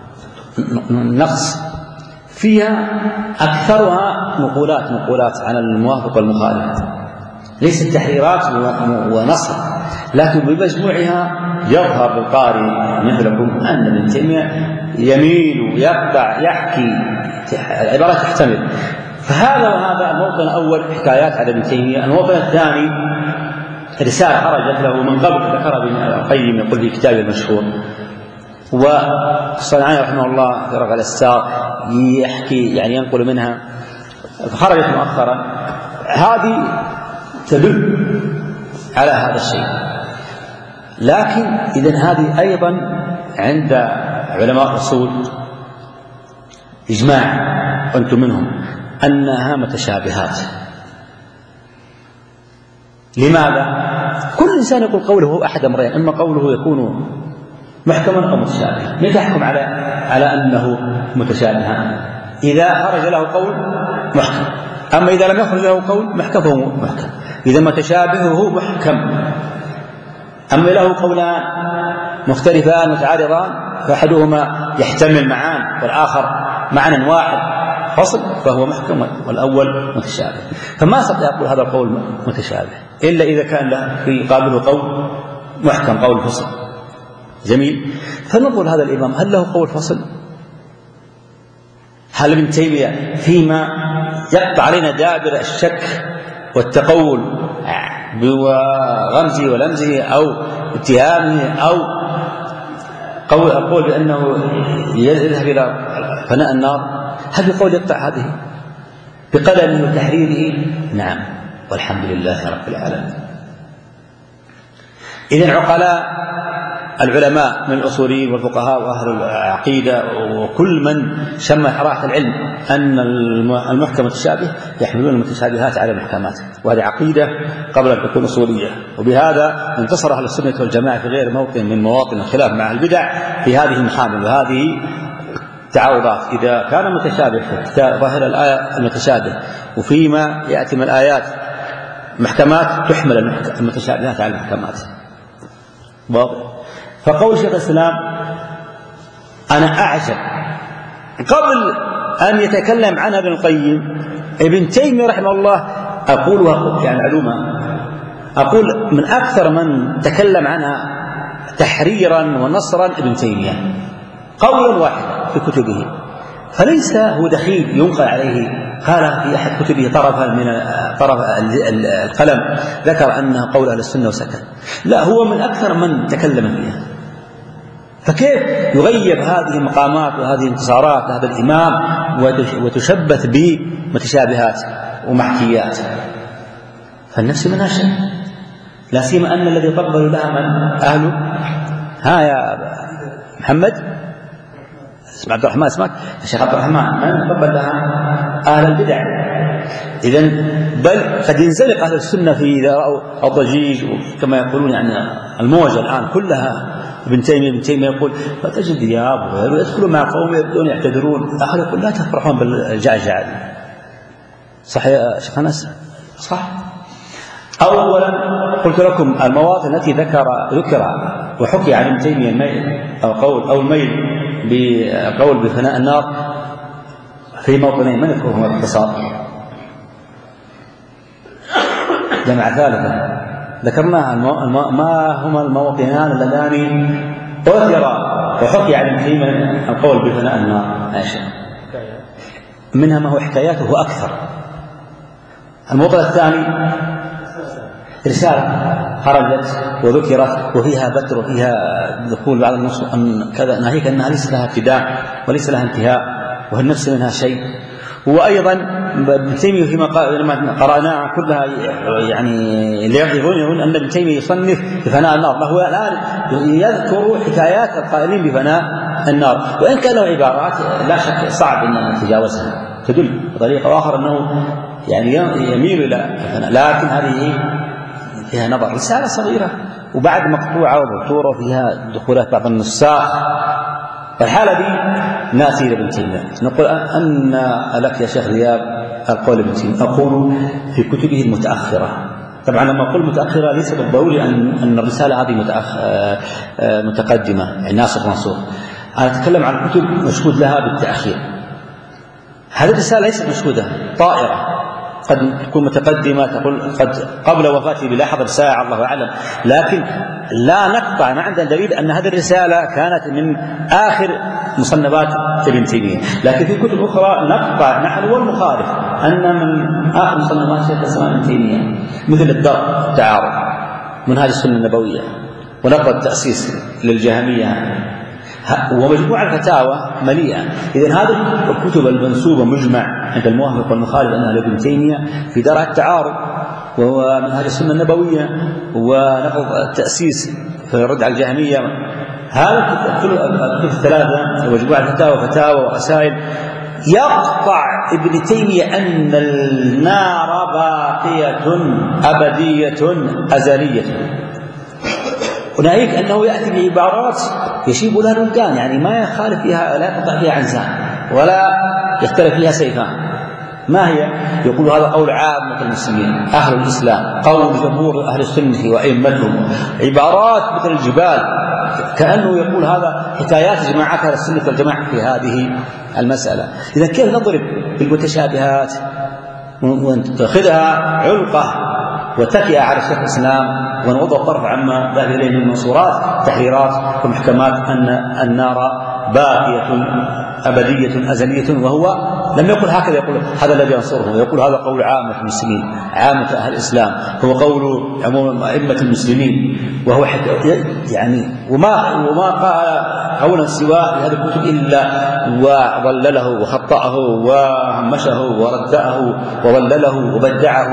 نقص فيها، أكثرها نقولات نقولات عن الموافق والمخالف، ليست تحريرات ونصر، لكن بمجموعها يظهر للقارئ مثلكم أن ابن تيمية يميل ويقطع يحكي العبارات تحتمل. فهذا وهذا الموطن الأول حكايات على ابن تيمية. الموطن الثاني رسالة خرجت له من قبل ذكرها ابن القيم يقول في كتابه المشهور، والصنعاني رحمه الله في رغل السار يحكي يعني ينقل منها، خرجت مؤخرا. هذه تدل على هذا الشيء. لكن إذن هذه أيضا عند علماء الأصول إجماع وأنتم منهم أنها متشابهات. لماذا؟ كل إنسان يقول قوله هو أحد أمرين، إما قوله يكون محكما أو متشابها. متى تحكم على على أنه متشابها؟ إذا خرج له قول محكم، أما إذا لم يخرج له قول محكم فهو محكم. إذا متشابهه محكم، أما له قولان مختلفان متعارضان فأحدهما يحتمل معان والآخر معنى واحد فصل فهو محكم والأول متشابه. فما استطيع أقول هذا القول متشابه إلا إذا كان له في قابله قول محكم قول فصل. جميل. فنقول هذا الإمام هل له قول فصل؟ هل ابن تيمية فيما يقطع علينا دابر الشك والتقول بغمزه ولمزه أو اتهامه أو قول أقول بأنه يذهب إلى فناء النار، هل بقول يقطع هذه بقلمه وتحريره؟ نعم والحمد لله رب العالمين. إذن عقلاء العلماء من الأصوليين والفقهاء وأهل العقيدة وكل من شم حرارة العلم أن المحكم متشابه يحملون المتشابهات على المحكمات، وهذه عقيدة قبل أن تكون أصولية. وبهذا انتصر أهل السنة والجماعة في غير موطن من مواطن الخلاف مع البدع في هذه المحامل وهذه تعارضات. إذا كان متشابه في ظاهر الآية المتشابه وفيما يأتي من الآيات محكمات تحمل المتشابهات على المحكمات. واضح؟ فقول شيخ الإسلام أنا أعجب قبل أن يتكلم عنها ابن القيم ابن تيمية رحمه الله أقول يعني علومة أقول من أكثر من تكلم عنها تحريرا ونصرا ابن تيمية قولا واحدا في كتبه، فليس هو دخيل ينقل عليه قال في أحد كتبه طرفا من طرف القلم ذكر أنها قول أهل السنة وسكت، لا هو من أكثر من تكلم فيها. فكيف يغيب هذه المقامات وهذه الانتصارات لهذا الإمام وتشبث بمتشابهات ومحكيات؟ فالنفس منها شيء، لا سيما أن الذي قبلوا لها من أهله. ها يا محمد اسمع عبد الرحمن اسمك الشيخ عبد الرحمن من قبل لها أهل البدع. إذن بل قد ينزلق أهل السنة في إذا رأوا الضجيج كما يقولون يعني الموجة الآن كلها ابن تيمية ابن تيمية يقول فتجد يا أبو يدخلوا مع قوم يبدون يعتذرون. أهل يقول لا تفرحون بالجعجع. صح يا شيخ أنس؟ صح. أولا قلت لكم المواطن التي ذكر ذكر وحكي عن ابن تيمية الميل أو قول أو الميل بقول بفناء النار في موطنين من يذكرهما باختصار؟ جمع ثالثا ذكرناها ما هما المواطنان اللذان أثر وحكي عن ابن تيمية القول بفناء النار؟ ماشي. منها ما هو حكاياته أكثر. الموطن الثاني رسالة خرجت وذكرت وفيها بتر وفيها دخول بعض النص أن كذا ناهيك أنها ليس لها ابتداء وليس لها انتهاء وهي النفس منها شيء. وأيضا ابن تيمية فيما لما قرأناها كلها يعني يظن أن ابن تيمية يصنف بفناء النار، فهو الآن يذكر حكايات القائلين بفناء النار، وإن كان له عبارات لا شك صعب أن نتجاوزها تدل بطريقة أخرى أنه يعني يميل إلى الفناء، لكن هذه فيها نظر. رسالة صغيرة وبعد مقطوعة ومبتورة فيها دخولات بعض النساخ. فالحالة دي ناسي لابن تيمية. نقول أن لك يا شيخ رياض القول ابن تيمية أقول في كتبه المتأخرة. طبعا لما أقول متأخرة ليس بالضروري أن أن الرسالة هذه متقدمة يعني ناسخ منسوخ. أنا أتكلم عن كتب مشهود لها بالتأخير. هذه الرسالة ليست مشهودة طائرة قد تكون متقدمة، تقول قد قبل وفاته بلحظة ساعة الله أعلم، لكن لا نقطع، ما عندنا دليل أن هذه الرسالة كانت من آخر مصنفات ابن تيمية. لكن في كتب أخرى نقطع نحن والمخالف أن من آخر مصنفات شيخ الإسلام ابن تيمية، مثل الدرء التعارض، منهاج السنة النبوية، ونقض التأسيس للجهمية، ومجموع الفتاوى مليئة. إذن هذه الكتب المنسوبة مجمع عند الموافق والمخالف أنها لابن تيمية في درء التعارض ومنهاج السنة النبوية ونقض التأسيس في الرد على الجهمية، هذا الكتب الثلاثة ومجموع الفتاوى فتاوى ورسائل يقطع ابن تيمية أن النار باقية أبدية أزلية، وناهيك أنه يأتي بعبارات يشيب لها الولدان، يعني ما يخالف فيها، لا يقطع فيها عنزان ولا يختلف فيها سيفان. ما هي؟ يقول هذا قول عامة المسلمين أهل الإسلام، قول جمهور أهل السنة وأئمتهم، عبارات مثل الجبال، كأنه يقول هذا حكايات جماعات أهل السنة والجماعة في هذه المسألة. إذا كيف نضرب بالمتشابهات ونتخذها علقة وتكئة على شيخ الإسلام ونوضع الطرف عما ذهب إليه من منصورات تحريرات ومحكمات أن النار باقية أبدية أزلية، وهو لم يقل هكذا، يقول هذا الذي ينصره، ويقول هذا قول عامة المسلمين عامة أهل الإسلام، هو قول عموم أئمة المسلمين، وهو يعني وما وما قال قولا سواء في هذه الكتب إلا وضلله وخطأه وهمشه وردأه وضلله وبدعه.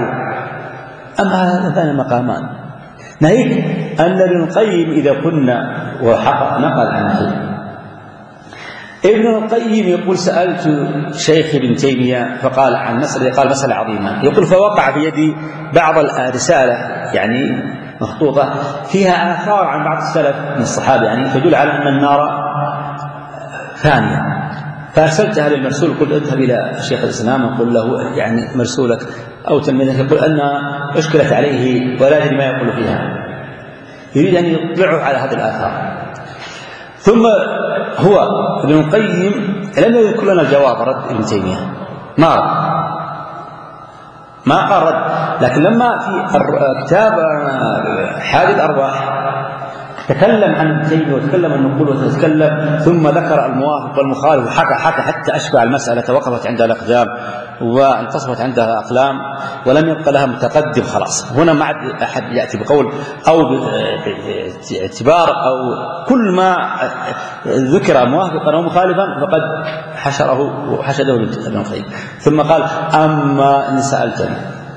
أما هذان المقامان ناهيك أن ابن القيم إذا كنا وحقق نقل عنه ابن القيم يقول سألت شيخ ابن تيمية فقال عن مسألة، قال مسألة عظيمة، يقول فوقع في يدي بعض الرسالة يعني مخطوطة فيها آثار عن بعض السلف من الصحابة يعني تدل على أن النار ثانية، فأرسلتها للمرسول، قلت اذهب إلى شيخ الإسلام وقل له يعني مرسولك أو تلميذك يقول أن أشكلت عليه ولا يدري ما يقول فيها، يريد أن يطلعه على هذه الآثار. ثم هو ابن القيم لم يذكر لنا الجواب رد ابن تيمية، ما رد ما قال رد، لكن لما في كتاب حادي الأرواح تكلم عن ابن تيمية وتكلم النقول وتتكلم، ثم ذكر الموافق والمخالف وحكى حكى حتى أشبع المسألة، توقفت عندها الأقدام وانتصفت عندها الأقلام ولم يبقى لها متقدم خلاص. هنا ما عاد أحد يأتي بقول أو باعتبار أو كل ما ذكر موافقا أو مخالفا فقد حشره وحشده ابن القيم. ثم قال أما إن سألتني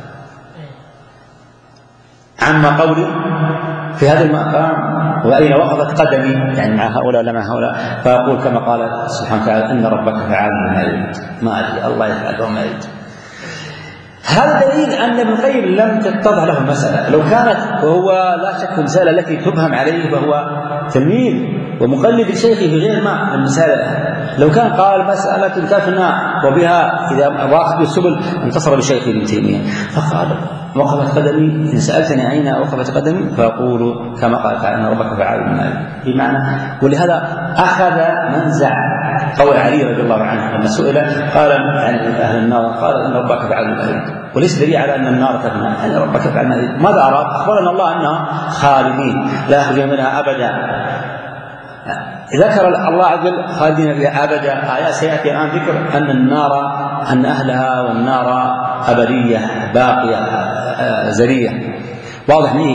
عما قولي في هذا المقام وأين وقفت قدمي يعني مع هؤلاء لا مع هؤلاء، فأقول كما قال سبحانه وتعالى إن ربك فعال لما يريد، ما أدري الله يفعل وما يريد. هذا دليل أن ابن القيم لم تتضح له المسألة، لو كانت وهو لا شك المسألة التي تبهم عليه فهو تلميذ ومقلد لشيخه في غير ما المسألة، لو كان قال مسألة تفنى وبها إذا واخذ بالسبل انتصر بشيخه ابن تيمية، فقال وقفت قدمي إن سألتني أين وقفت قدمي فأقول كما قال تعالى إن ربك فعال لما يريد، بمعنى. ولهذا أخذ منزع قول علي رضي الله عنه لما سئل قال عن أهل النار قال إن ربك فعال لما يريد، وليس دليل على أن النار تفنى، أن ربك فعال لما يريد. ماذا أراد؟ أخبرنا الله أنها خالدين لا يخرجون منها أبدا، ذكر الله عز وجل خالدين فيها أبدا. آيات سيأتي الآن ذكر أن النار أن أهلها والنار أبدية باقية زرية، واضح لي.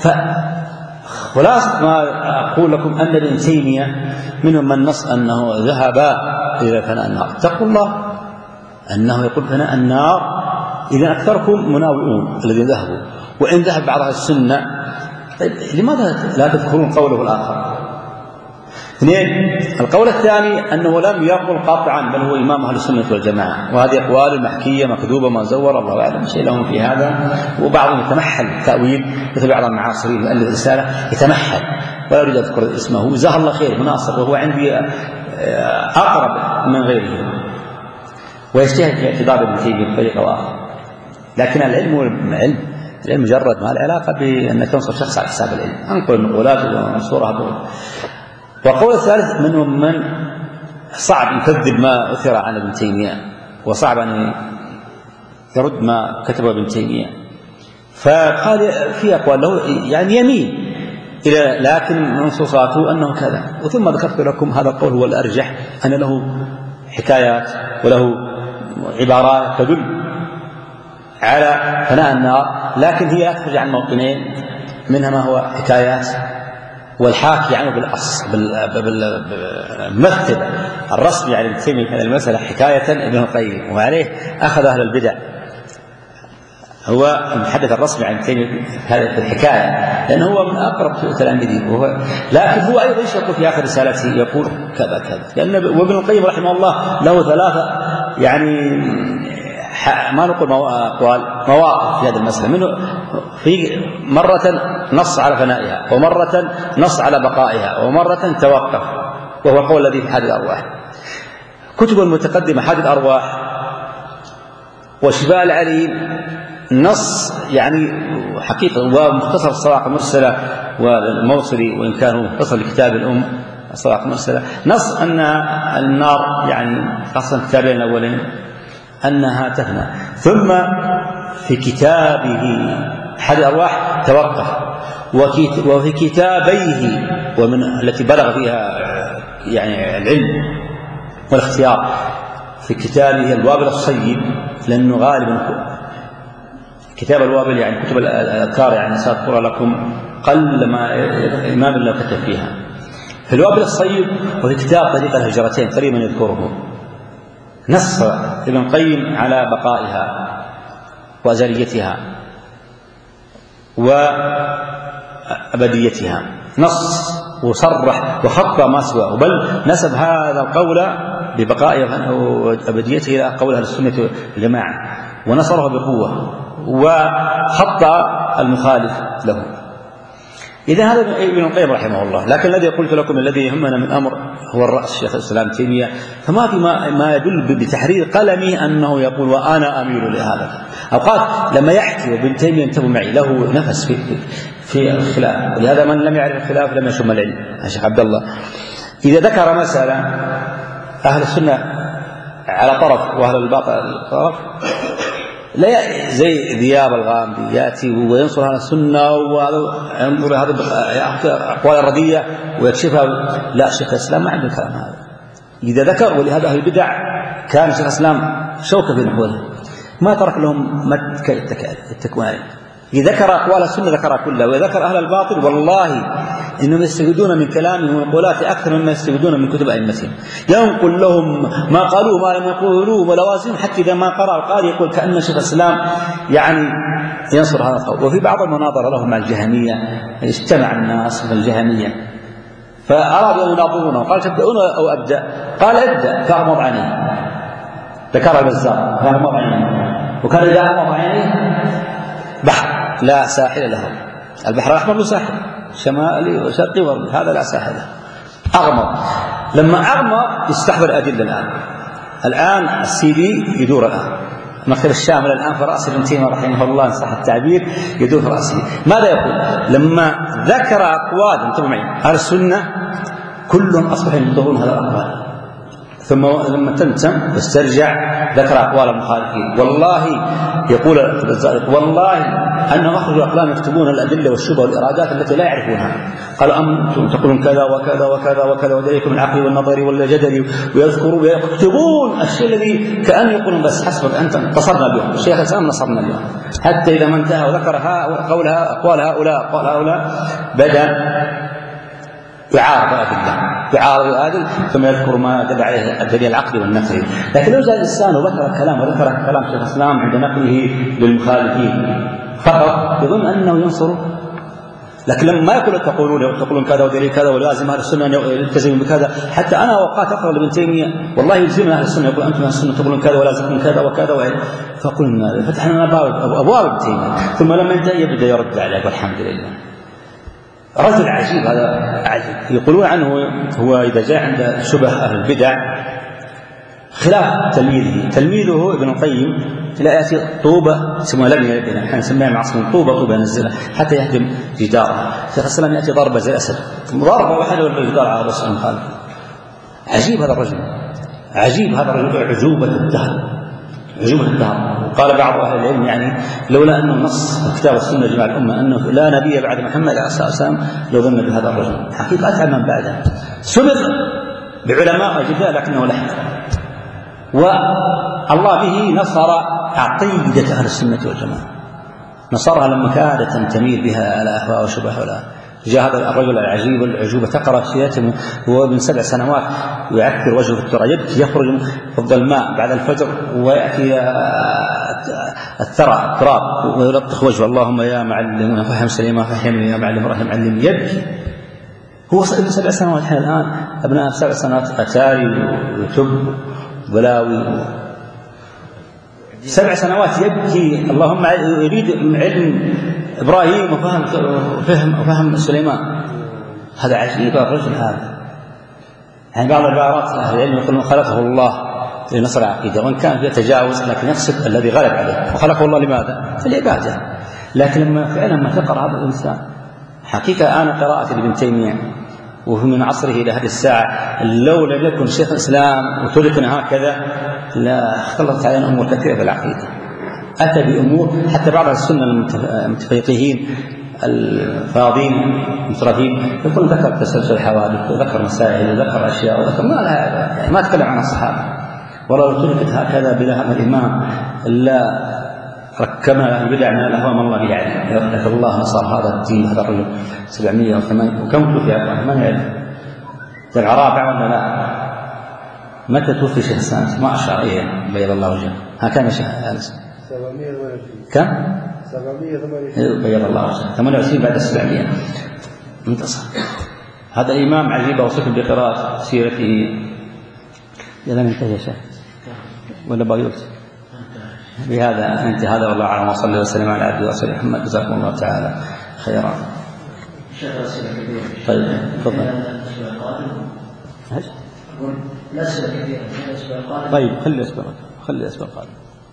فخلاص ما أقول لكم أن ابن تيمية منهم من نص أنه ذهب إلى فناء النار، اتقوا الله أنه يقول فناء النار، إذا أكثركم مناوئون الذين ذهبوا، وإن ذهب بعض السنة. طيب لماذا لا تذكرون قوله الآخر؟ اثنين، القول الثاني أنه لم يقل قطعا بل هو إمام أهل السنة والجماعة، وهذه أقوال محكية مكذوبة ما زور الله أعلم شيء لهم في هذا، وبعضهم يتمحل تأويل مثل بعض المعاصرين مؤلف رسالة يتمحل ولا أريد أذكر اسمه، جزاه الله خير مناصر وهو عندي أقرب من غيره، ويجتهد في اعتبار ابن تيمية بطريقة أخرى. لكن العلم علم العلم مجرد ما العلاقة بأن تنصر شخص على حساب العلم، أنقل النقولات ومنصورها دول. والقول الثالث منهم من صعب يكذب ما أثر عن ابن تيمية، وصعب أن يرد ما كتبه ابن تيمية. فقال في أقوال له يعني يمين إلى، لكن منصوصاته أنه كذا. وثم ذكرت لكم هذا القول هو الأرجح، أن له حكايات وله عبارات تدل على فناء النار، لكن هي لا تخرج عن موطنين، منها ما هو حكايات والحاكي عنه بالأصل بالممثل الرسمي على ابن تيمية هذه المسألة حكاية ابن القيم، وعليه أخذ أهل البدع. هو المحدث الرسمي عن تيمية هذه الحكاية، لأنه هو من أقرب تلاميذه، وهو لكن هو أيضا يقول في آخر رسالته يقول كذا كذا، لأن وابن القيم رحمه الله له ثلاثة يعني ما نقول أقوال مواقف في هذه المسألة، منه في مرة نص على فنائها، ومرة نص على بقائها، ومرة توقف، وهو القول الذي في حاد الأرواح. كتب المتقدمة حاد الأرواح وشفاء العليل نص يعني حقيقة، ومختصر الصواعق المرسلة والموصلي وإن كان مختصر لكتاب الأم الصواعق المرسلة نص أن النار يعني خاصة الكتابين الأولين أنها تفنى. ثم في كتابه حاد الأرواح توقف، وفي كتابيه ومن التي بلغ فيها يعني العلم والاختيار في كتابه الوابل الصيب، لأنه غالبا كتاب الوابل يعني كتب الأذكار يعني سأذكر لكم قل ما إمام الله كتب فيها. في الوابل الصيب وفي كتاب طريق الهجرتين قريبا يذكره نص ابن القيم على بقائها وأزليتها وأبديتها، نص وصرح وخط ما سواه، بل نسب هذا القول ببقائها وأبديته إلى قول أهل السنة والجماعة، ونصره بقوة وخط المخالف له. إذا هذا ابن القيم رحمه الله. لكن الذي قلت لكم الذي يهمنا من الأمر هو الرأس شيخ الإسلام تيمية، فما في ما, ما يدل بتحرير قلمه أنه يقول وأنا أميل لهذا. أوقات لما يحكي وابن تيمية انتبه معي له نفس في, في, في الخلاف، ولهذا من لم يعرف الخلاف لم يشم العلم. يا شيخ عبد الله إذا ذكر مسألة أهل السنة على طرف وأهل الباطل طرف، لا زي ذياب الغامدي يأتي وينصر على السنة وينظر هذا أقوال الردية ويكشفها. لا، شيخ الإسلام ما عنده كلام هذا إذا ذكر، ولهذا أهل البدع كان شيخ الإسلام شوكة في نحوه، ما ترك لهم مد التكوين. إذا ذكر أقوال السنة ذكرها كلها، وذكر أهل الباطل والله إنهم يستفيدون من كلامهم ومقولات أكثر مما يستفيدون من كتب أئمتهم. ينقل لهم ما قالوا ما لم يقولوا ولوازم، حتى إذا ما قرأ القارئ يقول كأن شيخ الإسلام يعني ينصر هذا القول. وفي بعض المناظرة لهم مع الجهمية اجتمع الناس من الجهمية فأرادوا أن يناظرونه، قال تبدأون أو أبدأ؟ قال ابدأ. فأغمض عينيه، ذكر البزار فأغمض عينيه، وكان إذا أغمض عينيه بحر لا ساحل له، البحر الأحمر له ساحل شمالي وشرقي وغربي، هذا لا ساحل له. أغمض، لما أغمض يستحضر الأدلة. الآن الآن السيدي يدور الآن المكتب الشامل الآن في رأس ابن تيمية رحمه الله إن صح التعبير، يدور في رأسه. ماذا يقول؟ لما ذكر أقوال انتبهوا معي أهل السنة كلهم أصبحوا ينطقون هذا الأقوال، ثم لما تنتم تسترجع ذكر أقوال المخالفين. والله يقول والله أنهم أخرجوا أقلام يكتبون الأدلة والشبه والإرادات التي لا يعرفونها. قالوا أنتم تقولون كذا وكذا وكذا وكذا ودليلكم العقل والنظري والجدلي، ويذكرون ويكتبون الشيء الذي كأن يقولون بس حسبك أنت انتصرنا اليوم، الشيخ الإسلام نصرنا اليوم. حتى إذا ما انتهى وذكر قولها أقوال هؤلاء أقوال هؤلاء بدأ يعارض الأدلة، يعارض الأدلة ثم يذكر ما دل عليه الدليل العقلي والنقلي. لكن لو جاء الإنسان وذكر الكلام وذكر كلام شيخ الإسلام عند نقله للمخالفين فقط يظن أنه ينصره. لكن لما ما يقول تقولون تقولون كذا ودليل كذا ولازم أهل السنة يلتزمون بكذا. حتى أنا أوقات أقرأ لابن تيمية والله يلزمنا أهل السنة، يقول أنتم أهل السنة تقولون كذا ولازم كذا وكذا وكذا، فقلنا فتحنا أبواب ابن تيمية، ثم لما انتهى يبدأ يرد عليه والحمد لله. رجل عجيب هذا عجيب. يقولون عنه هو إذا جاء عند شبه أهل البدع خلاف تلميذه. تلميذه ابن القيم لا يأتي طوبة اسمها لبنة، نحن نسميها معصم طوبة طوبة ينزلها حتى يهدم جدارها. شيخ الإسلام يأتي ضربة زي الأسد، ضربة واحدة والجدار على رأس المخالف. عجيب هذا الرجل، عجيب هذا الرجل، عجوبة الدهر، عجوبة الدهر. قال بعض أهل العلم يعني لولا أنه نص كتاب السنة جماعة الأمة أنه لا نبي بعد محمد عليه الصلاة والسلام لو ظن بهذا الرجل. حقيقة أتعب من بعده، سبق بعلماء أجداء لكنه لحق، والله به نصر عقيدة أهل السنة والجماعة، نصرها لما كادت تميل بها على أهواء وشبه ولا جاء هذا الرجل العجيب العجوبة تقرأ سيرته وهو من سبع سنوات ويعكر وجهه في الترى، يبكي يخرج فضل الماء بعد الفجر ويأتي الثرى التراب ويلطخ وجهه اللهم يا معلم فهم سليما فهمني يا معلم رحم علمني، يبكي هو من سبع سنوات. الحين الآن أبناء سبع سنوات أتاري وتب بلاوي، سبع سنوات يبكي اللهم يريد علم إبراهيم وفهم وفهم وفهم سليمان. هذا عجيب الرجل هذا. يعني بعض العبارات أهل العلم يقولون خلقه الله لنصر عقيدة، وإن كان فيها تجاوز لكن يقصد الذي غلب عليه، وخلقه الله لماذا؟ في العبادة. لكن لما فعلا ما تقرأ هذا الإنسان حقيقة أنا قراءة ابن تيمية وهو من عصره إلى هذه الساعة لو لم يكن شيخ الإسلام وتركنا هكذا لا اختلطت علينا أمور كثيرة في العقيدة، أتى بأمور حتى بعض السنة المتفقهين الفاضين المترفين يقول ذكر تسلسل الحوادث وذكر مسائل وذكر أشياء وذكر ما لها يعني ما تكلم عن الصحابة، ولو تركت هكذا بلا هم الإمام لا ركبنا له البدع من الأهواء ما الله يعلم. لكن الله نصر هذا الدين هذا الرجل سبعمائة وثمانية وكم توفي أبوه ما يعرف تبع رابع ولا لا؟ متى توفي شيخ سانس؟ ما أشعر إيه بيض الله وجهه. ها كان شيخ أنس سبعمائة وثمانية كم؟ سبعمائة وثمانية بيض الله وجهه ثمانية وعشرين بعد السبعمائة انتصر. هذا الإمام عجيب وصف بقراءة سيرته. إذا انتهى يا شيخ ولا باقي بهذا انت هذا والله اعلم وصلى وسلم على عبده ورسوله محمد جزاكم الله تعالى خيرا. طيب تفضل. الأسئلة كثيرة الأسئلة القادمة. طيب خلي الأسئلة خلي الأسئلة القادمة.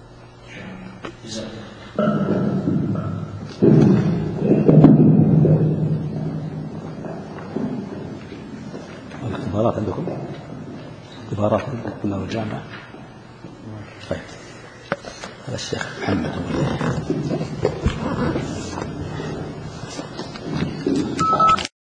الاختبارات عندكم؟ اختبارات عندكم في الجامعة؟ طيب هذا الشيخ محمد